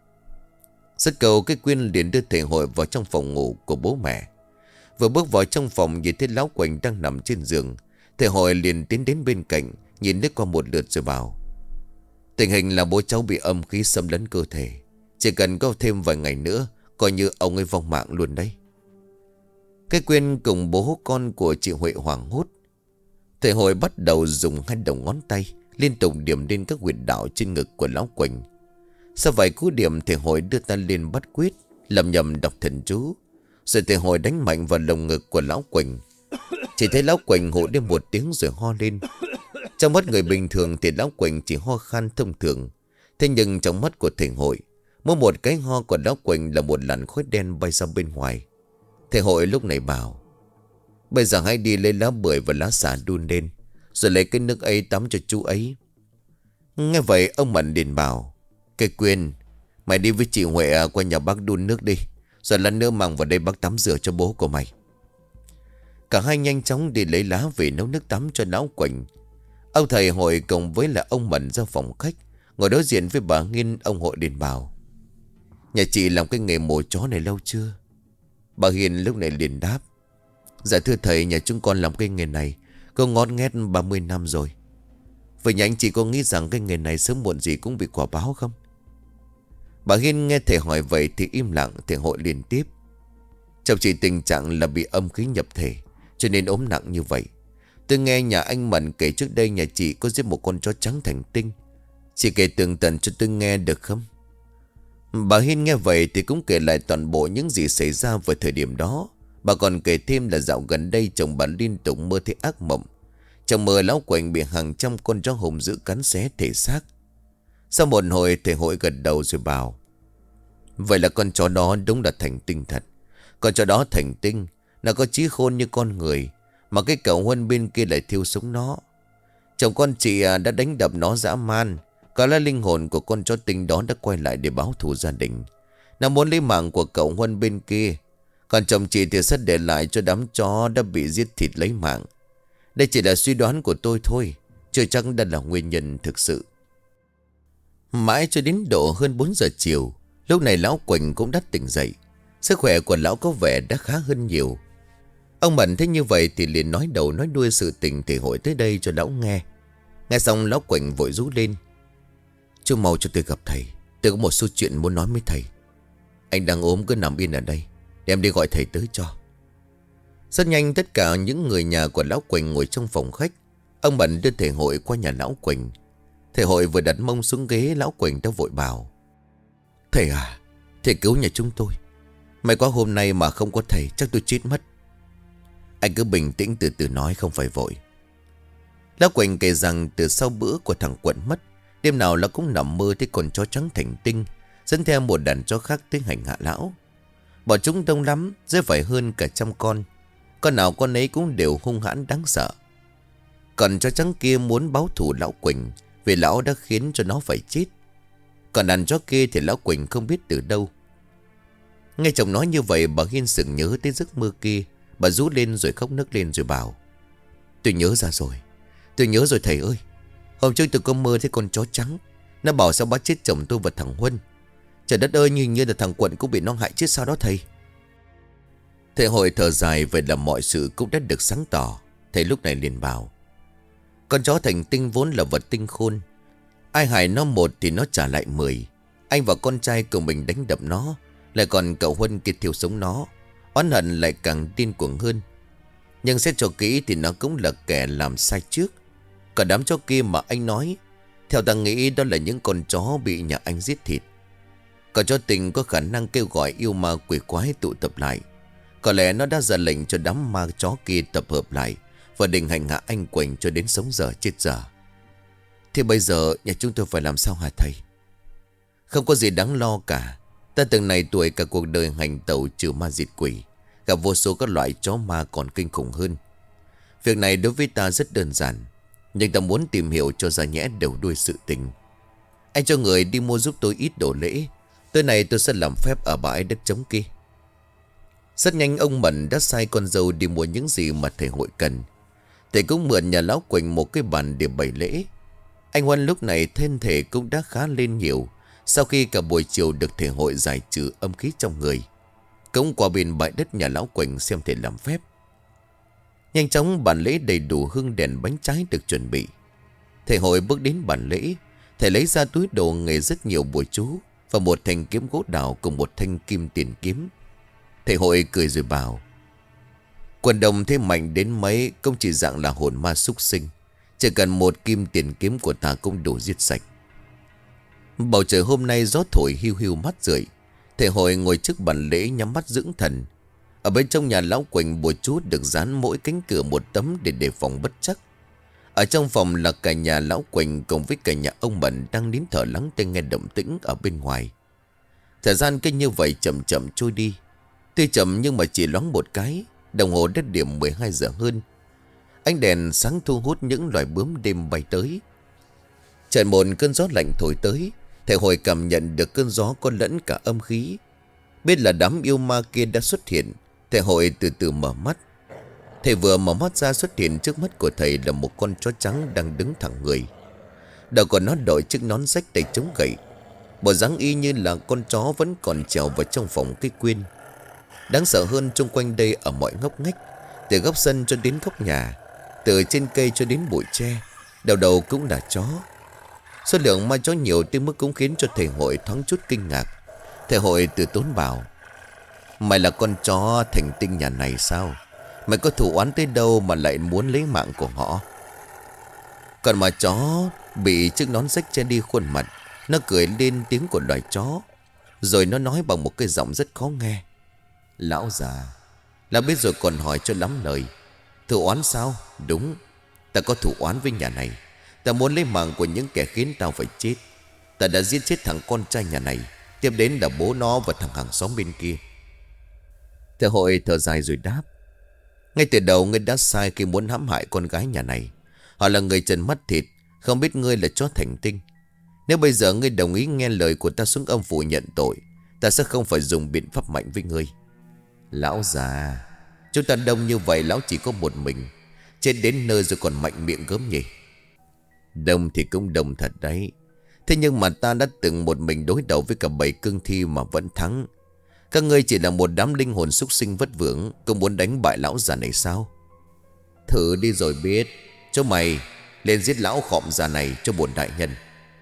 Dứt câu cái Quyên liền đưa thầy Hội vào trong phòng ngủ của bố mẹ. Vừa bước vào trong phòng nhìn thấy lão Quỳnh đang nằm trên giường. Thầy Hội liền tiến đến bên cạnh, nhìn lướt qua một lượt rồi bảo: Tình hình là bố cháu bị âm khí xâm lấn cơ thể. Chỉ cần có thêm vài ngày nữa, coi như ông ấy vong mạng luôn đấy. Cái Quyên cùng bố con của chị Huệ hoảng hốt. Thầy Hội bắt đầu dùng hai đầu ngón tay liên tục điểm lên các huyệt đạo trên ngực của lão Quỳnh. Sau vài cú điểm, thầy Hội đưa tay lên bắt quyết, lầm nhầm đọc thần chú. Rồi thầy Hội đánh mạnh vào lồng ngực của lão Quỳnh. Chỉ thấy lão Quỳnh hụ lên một tiếng rồi ho lên. Trong mắt người bình thường thì lão Quỳnh chỉ ho khan thông thường. Thế nhưng trong mắt của thầy Hội, mỗi một cái ho của lão Quỳnh là một làn khói đen bay ra bên ngoài. Thầy Hội lúc này bảo: Bây giờ hãy đi lấy lá bưởi và lá xả đun lên, rồi lấy cái nước ấy tắm cho chú ấy. Nghe vậy ông Mận liền bảo: Cái Quyên, mày đi với chị Huệ qua nhà bác đun nước đi, rồi lát nữa mang vào đây bác tắm rửa cho bố của mày. Cả hai nhanh chóng đi lấy lá về nấu nước tắm cho lão Quỳnh. Ông thầy Hội cùng với là ông Mận ra phòng khách, ngồi đối diện với bà Nghiên. Ông Hội liền bảo: Nhà chị làm cái nghề mổ chó này lâu chưa? Bà Hiền lúc này liền đáp: Dạ thưa thầy, nhà chúng con làm cái nghề này có ngót nghét ba mươi năm rồi. Vậy nhà anh chị có nghĩ rằng cái nghề này sớm muộn gì cũng bị quả báo không? Bà Hiên nghe thầy hỏi vậy thì im lặng. Thầy Hội liền tiếp: Chồng chị tình trạng là bị âm khí nhập thể, cho nên ốm nặng như vậy. Tôi nghe nhà anh Mận kể trước đây nhà chị có giết một con chó trắng thành tinh. Chị kể tường tận cho tôi nghe được không? Bà Hiên nghe vậy thì cũng kể lại toàn bộ những gì xảy ra vào thời điểm đó. Bà còn kể thêm là dạo gần đây chồng bà liên tục mơ thấy ác mộng. Trong mơ lão Quỳnh bị hàng trăm con chó hùng dữ cắn xé thể xác. Sau một hồi thầy Hội gật đầu rồi bảo: Vậy là con chó đó đúng là thành tinh thật. Con chó đó thành tinh, nó có trí khôn như con người, mà cái cậu Huân bên kia lại thiêu sống nó. Chồng con chị đã đánh đập nó dã man. Có lẽ linh hồn của con chó tinh đó đã quay lại để báo thù gia đình. Nó muốn lấy mạng của cậu Huân bên kia. Còn chồng chị thì sẽ để lại cho đám chó đã bị giết thịt lấy mạng. Đây chỉ là suy đoán của tôi thôi, chưa chắc đã là nguyên nhân thực sự. Mãi cho đến độ hơn bốn giờ chiều, lúc này lão Quỳnh cũng đã tỉnh dậy. Sức khỏe của lão có vẻ đã khá hơn nhiều. Ông Mận thấy như vậy thì liền nói đầu nói đuôi sự tình thầy Hội tới đây cho lão nghe. Nghe xong lão Quỳnh vội rú lên: Chú mau cho tôi gặp thầy, tôi có một số chuyện muốn nói với thầy. Anh đang ốm cứ nằm yên ở đây, để em đi gọi thầy tới cho. Rất nhanh tất cả những người nhà của lão Quỳnh ngồi trong phòng khách. Ông Mận đưa thầy Hội qua nhà lão Quỳnh. Thầy Hội vừa đặt mông xuống ghế, lão Quỳnh đã vội bảo: Thầy à, thầy cứu nhà chúng tôi. May quá hôm nay mà không có thầy chắc tôi chết mất. Anh cứ bình tĩnh từ từ nói, không phải vội. Lão Quỳnh kể rằng từ sau bữa của thằng Quận mất, đêm nào lão cũng nằm mơ thấy con chó trắng thành tinh dẫn theo một đàn chó khác tới hành hạ lão. Bọn chúng đông lắm, dễ phải hơn cả trăm con. Con nào con ấy cũng đều hung hãn đáng sợ. Còn chó trắng kia muốn báo thù lão Quỳnh, vì lão đã khiến cho nó phải chết. Còn đàn chó kia thì lão Quỳnh không biết từ đâu. Nghe chồng nói như vậy, bà Hiên sừng nhớ tới giấc mơ kia. Bà rú lên rồi khóc nức lên rồi bảo: Tôi nhớ ra rồi, tôi nhớ rồi thầy ơi. Hôm trước tôi có mơ thấy con chó trắng, Nó bảo sao bắt chết chồng tôi và thằng Huân. Trời đất ơi, như như là thằng Quận cũng bị nó hại chết sao đó thầy. Thầy Hội thở dài, vậy là mọi sự cũng đã được sáng tỏ. Thầy lúc này liền bảo: con chó Thành Tinh vốn là vật tinh khôn. Ai hại nó một thì nó trả lại mười. Anh và con trai của mình đánh đập nó, lại còn cậu Huân kia thiêu sống nó, oán hận lại càng điên cuồng hơn. Nhưng xét cho kỹ thì nó cũng là kẻ làm sai trước. Cả đám chó kia mà anh nói, theo ta nghĩ đó là những con chó bị nhà anh giết thịt. Còn chó Tình có khả năng kêu gọi yêu ma quỷ quái tụ tập lại. Có lẽ nó đã ra lệnh cho đám ma chó kia tập hợp lại và định hành hạ anh Quỳnh cho đến sống dở chết dở. Thì bây giờ nhà chúng tôi phải làm sao hả thầy? Không có gì đáng lo cả. Ta từng này tuổi cả cuộc đời hành tẩu trừ ma diệt quỷ, gặp vô số các loại chó ma còn kinh khủng hơn. Việc này đối với ta rất đơn giản, nhưng ta muốn tìm hiểu cho ra nhẽ đầu đuôi sự tình. Anh cho người đi mua giúp tôi ít đồ lễ. Tối nay tôi sẽ làm phép ở bãi đất trống kia. Rất nhanh ông Mận đã sai con dâu đi mua những gì mà thầy Hội cần. Thầy cũng mượn nhà lão Quỳnh một cái bàn để bày lễ. Anh Huân lúc này thân thể cũng đã khá lên nhiều sau khi cả buổi chiều được thầy Hội giải trừ âm khí trong người. Cũng qua bên bãi đất nhà lão Quỳnh xem thầy làm phép. Nhanh chóng bàn lễ đầy đủ hương đèn bánh trái được chuẩn bị. Thầy Hội bước đến bàn lễ. Thầy lấy ra túi đồ nghề rất nhiều bùa chú và một thanh kiếm gỗ đào cùng một thanh kim tiền kiếm. Thầy Hội cười rồi bảo: quần đồng thế mạnh đến mấy cũng chỉ dạng là hồn ma súc sinh. Chỉ cần một kim tiền kiếm của ta cũng đủ giết sạch. Bầu trời hôm nay gió thổi hiu hiu mát rượi. Thầy Hội ngồi trước bàn lễ nhắm mắt dưỡng thần. Ở bên trong nhà lão Quỳnh bùa chú được dán mỗi cánh cửa một tấm để đề phòng bất trắc. Ở trong phòng là cả nhà lão Quỳnh cùng với cả nhà ông Mận đang nín thở lắng tai nghe động tĩnh ở bên ngoài. Thời gian cứ như vậy chậm chậm trôi đi. Tuy chậm nhưng mà chỉ loáng một cái, đồng hồ đã điểm mười hai giờ hơn. Ánh đèn sáng thu hút những loài bướm đêm bay tới. Chợt một cơn gió lạnh thổi tới. Thầy Hội cảm nhận được cơn gió có lẫn cả âm khí. Biết là đám yêu ma kia đã xuất hiện. Thầy Hội từ từ mở mắt. Thầy vừa mở mắt ra, xuất hiện trước mắt của thầy là một con chó trắng đang đứng thẳng người. Đầu của nó đội chiếc nón rách tay chống gậy. Bộ dáng y như là con chó vẫn còn trèo vào trong phòng cây quyên. Đáng sợ hơn, chung quanh đây ở mọi ngóc ngách, từ góc sân cho đến góc nhà, từ trên cây cho đến bụi tre, đầu đầu cũng là chó. Số lượng ma chó nhiều tới mức cũng khiến cho thầy Hội thoáng chút kinh ngạc. Thầy Hội từ tốn bảo: mày là con chó Thành Tinh nhà này sao? Mày có thù oán tới đâu mà lại muốn lấy mạng của họ? Còn mà chó bị chiếc nón rách che đi khuôn mặt, nó cười lên tiếng của loài chó. Rồi nó nói bằng một cái giọng rất khó nghe: lão già, lão biết rồi còn hỏi cho lắm lời. Thù oán sao? Đúng, ta có thù oán với nhà này. Ta muốn lấy mạng của những kẻ khiến tao phải chết. Ta đã giết chết thằng con trai nhà này, tiếp đến là bố nó và thằng hàng xóm bên kia. Thầy Hội thở dài rồi đáp: ngay từ đầu ngươi đã sai khi muốn hãm hại con gái nhà này. Họ là người trần mắt thịt, không biết ngươi là chó Thành Tinh. Nếu bây giờ ngươi đồng ý nghe lời của ta xuống âm phủ nhận tội, ta sẽ không phải dùng biện pháp mạnh với ngươi. Lão già, chúng ta đông như vậy, lão chỉ có một mình, chết đến nơi rồi còn mạnh miệng gớm nhỉ? Đông thì cũng đông thật đấy. Thế nhưng mà ta đã từng một mình đối đầu với cả bảy cương thi mà vẫn thắng. Các ngươi chỉ là một đám linh hồn súc sinh vất vưởng, cũng muốn đánh bại lão già này sao? Thử đi rồi biết. Cho mày lên giết lão khọm già này cho bổn đại nhân.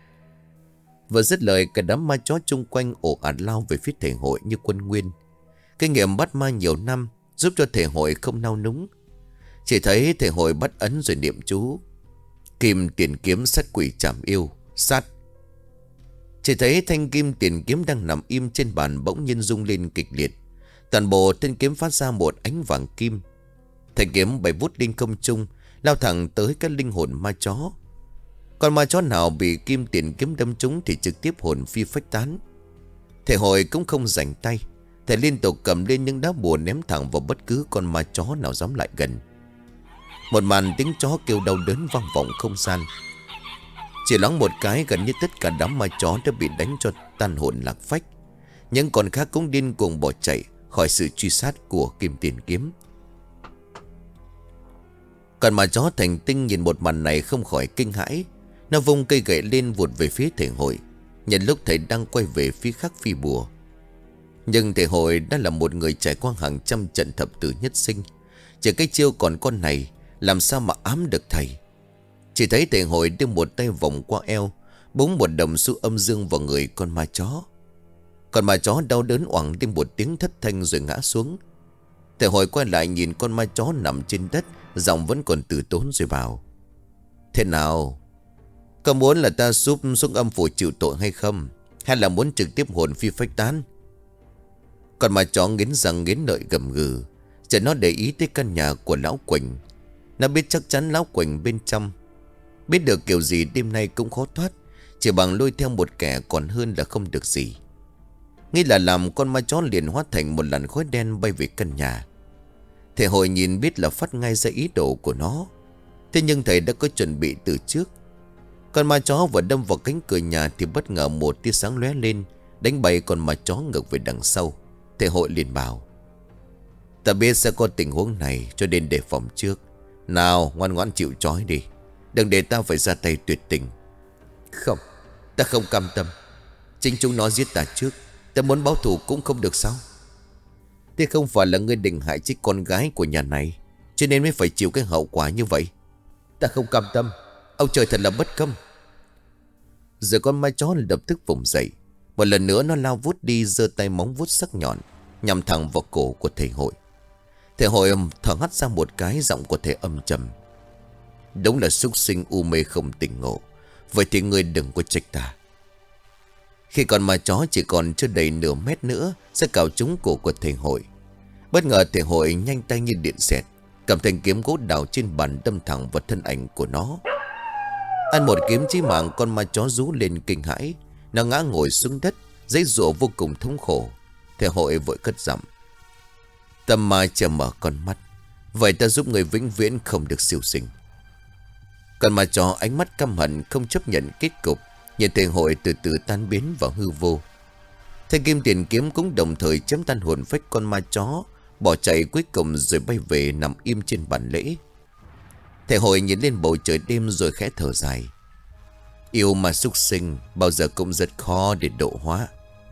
Vừa dứt lời, cả đám ma chó chung quanh ồ ạt lao về phía thầy Hội như quân nguyên. Kinh nghiệm bắt ma nhiều năm giúp cho thầy Hội không nao núng. Chỉ thấy thầy Hội bắt ấn rồi niệm chú: kim tiền kiếm sát quỷ trảm yêu sát. Chỉ thấy thanh kim tiền kiếm đang nằm im trên bàn bỗng nhiên rung lên kịch liệt. Toàn bộ thanh kiếm phát ra một ánh vàng kim. Thanh kiếm bay vút lên không trung, lao thẳng tới các linh hồn ma chó. Còn ma chó nào bị kim tiền kiếm đâm trúng thì trực tiếp hồn phi phách tán. Thầy Hội cũng không rảnh tay. Thầy liên tục cầm lên những đá bùa ném thẳng vào bất cứ con ma chó nào dám lại gần. Một màn tiếng chó kêu đau đớn vang vọng không gian. Chỉ loáng một cái, gần như tất cả đám ma chó đã bị đánh cho tan hồn lạc phách. Những con khác cũng điên cuồng bỏ chạy khỏi sự truy sát của kim tiền kiếm. Còn ma chó Thành Tinh nhìn một màn này không khỏi kinh hãi. Nó vung cây gậy lên vụt về phía thầy Hội, nhân lúc thầy đang quay về phía khác phi bùa. Nhưng thầy Hội đã là một người trải qua hàng trăm trận thập tử nhất sinh, chỉ cái chiêu còn con này làm sao mà ám được thầy. Chỉ thấy thầy Hội đưa một tay vòng qua eo, búng một đồng xu âm dương vào người con ma chó. Con ma chó đau đớn oảng lên một tiếng thất thanh rồi ngã xuống. Thầy Hội quay lại nhìn con ma chó nằm trên đất, giọng vẫn còn từ tốn rồi bảo: "Thế nào? Có muốn là ta giúp xuống âm phủ chịu tội hay không? Hay là muốn trực tiếp hồn phi phách tán?" Con ma chó nghiến răng nghiến lợi gầm gừ, chờ nó để ý tới căn nhà của lão Quỳnh. Nó biết chắc chắn lão Quỳnh bên trong, biết được kiểu gì đêm nay cũng khó thoát, chỉ bằng lôi theo một kẻ còn hơn là không được gì. Nghĩ là làm, con ma chó liền hóa thành một làn khói đen bay về căn nhà. Thầy Hội nhìn biết là phát ngay ra ý đồ của nó. Thế nhưng thầy đã có chuẩn bị từ trước. Con ma chó vừa đâm vào cánh cửa nhà thì bất ngờ một tia sáng lóe lên, đánh bay con ma chó ngược về đằng sau. Thầy Hội liền bảo: "Ta biết sẽ có tình huống này, cho nên đề phòng trước. Nào, ngoan ngoãn chịu trói đi, đừng để ta phải ra tay tuyệt tình." "Không, ta không cam tâm. Chính chúng nó giết ta trước, ta muốn báo thù cũng không được sao?" "Thế không phải là ngươi định hại chết con gái của nhà này, cho nên mới phải chịu cái hậu quả như vậy?" "Ta không cam tâm. Ông trời thật là bất công." Rồi con ma chó lập tức vùng dậy. Một lần nữa nó lao vút đi, giơ tay móng vuốt sắc nhọn nhằm thẳng vào cổ của thầy Hội. Thầy Hội thở hắt ra một cái, giọng của thầy âm trầm: "Đúng là súc sinh u mê không tỉnh ngộ. Vậy thì ngươi đừng có trách ta." Khi con ma chó chỉ còn chưa đầy nửa mét nữa sẽ cào trúng cổ của thầy Hội, bất ngờ thầy Hội nhanh tay như điện xẹt, cầm thanh kiếm gỗ đào trên bàn đâm thẳng vào thân ảnh của nó. Ăn một kiếm chí mạng, con ma chó rú lên kinh hãi, nó ngã ngồi xuống đất, giãy giụa vô cùng thống khổ. Thầy Hội vội cất giọng: "Tâm ma chưa mở con mắt, vậy ta giúp người vĩnh viễn không được siêu sinh." Con ma chó ánh mắt căm hận không chấp nhận kết cục, nhìn thầy Hội từ từ tan biến vào hư vô. Thanh kim tiền kiếm cũng đồng thời chém tan hồn phách con ma chó, bỏ chạy cuối cùng rồi bay về nằm im trên bàn lễ. Thầy Hội nhìn lên bầu trời đêm rồi khẽ thở dài: "Yêu mà súc sinh bao giờ cũng rất khó để độ hóa."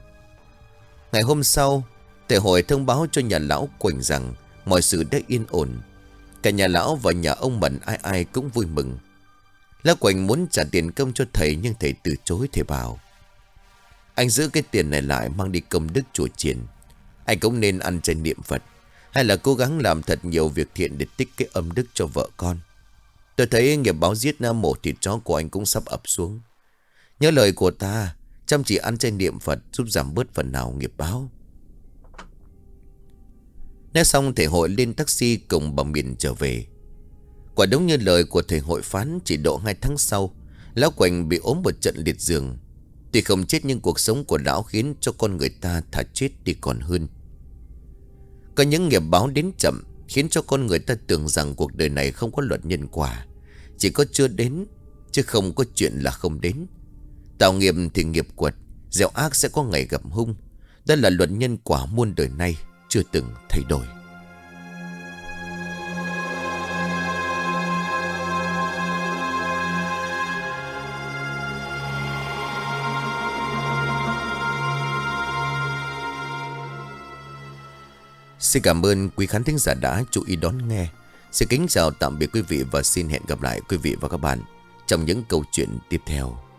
Ngày hôm sau, thầy Hội thông báo cho nhà lão Quỳnh rằng mọi sự đã yên ổn. Cả nhà lão và nhà ông Mận ai ai cũng vui mừng. Lão Quỳnh muốn trả tiền công cho thầy, nhưng thầy từ chối. Thầy bảo: "Anh giữ cái tiền này lại mang đi công đức chùa chiền. Anh cũng nên ăn chay niệm Phật, hay là cố gắng làm thật nhiều việc thiện để tích cái âm đức cho vợ con. Tôi thấy nghiệp báo giết na mổ thịt chó của anh cũng sắp ập xuống. Nhớ lời của ta, chăm chỉ ăn chay niệm Phật giúp giảm bớt phần nào nghiệp báo." Nói xong, thầy Hội lên taxi cùng bà Miền trở về. Quả đúng như lời của thầy Hội phán, chỉ độ hai tháng sau, lão Quỳnh bị ốm một trận liệt giường. Tuy không chết nhưng cuộc sống của lão khiến cho con người ta thà chết đi còn hơn. Có những nghiệp báo đến chậm khiến cho con người ta tưởng rằng cuộc đời này không có luật nhân quả, chỉ có chưa đến, chứ không có chuyện là không đến. Tạo nghiệp thì nghiệp quật, gieo ác sẽ có ngày gặp hung. Đó là luật nhân quả muôn đời nay chưa từng thay đổi. Xin cảm ơn quý khán thính giả đã chú ý đón nghe. Xin kính chào tạm biệt quý vị và xin hẹn gặp lại quý vị và các bạn trong những câu chuyện tiếp theo.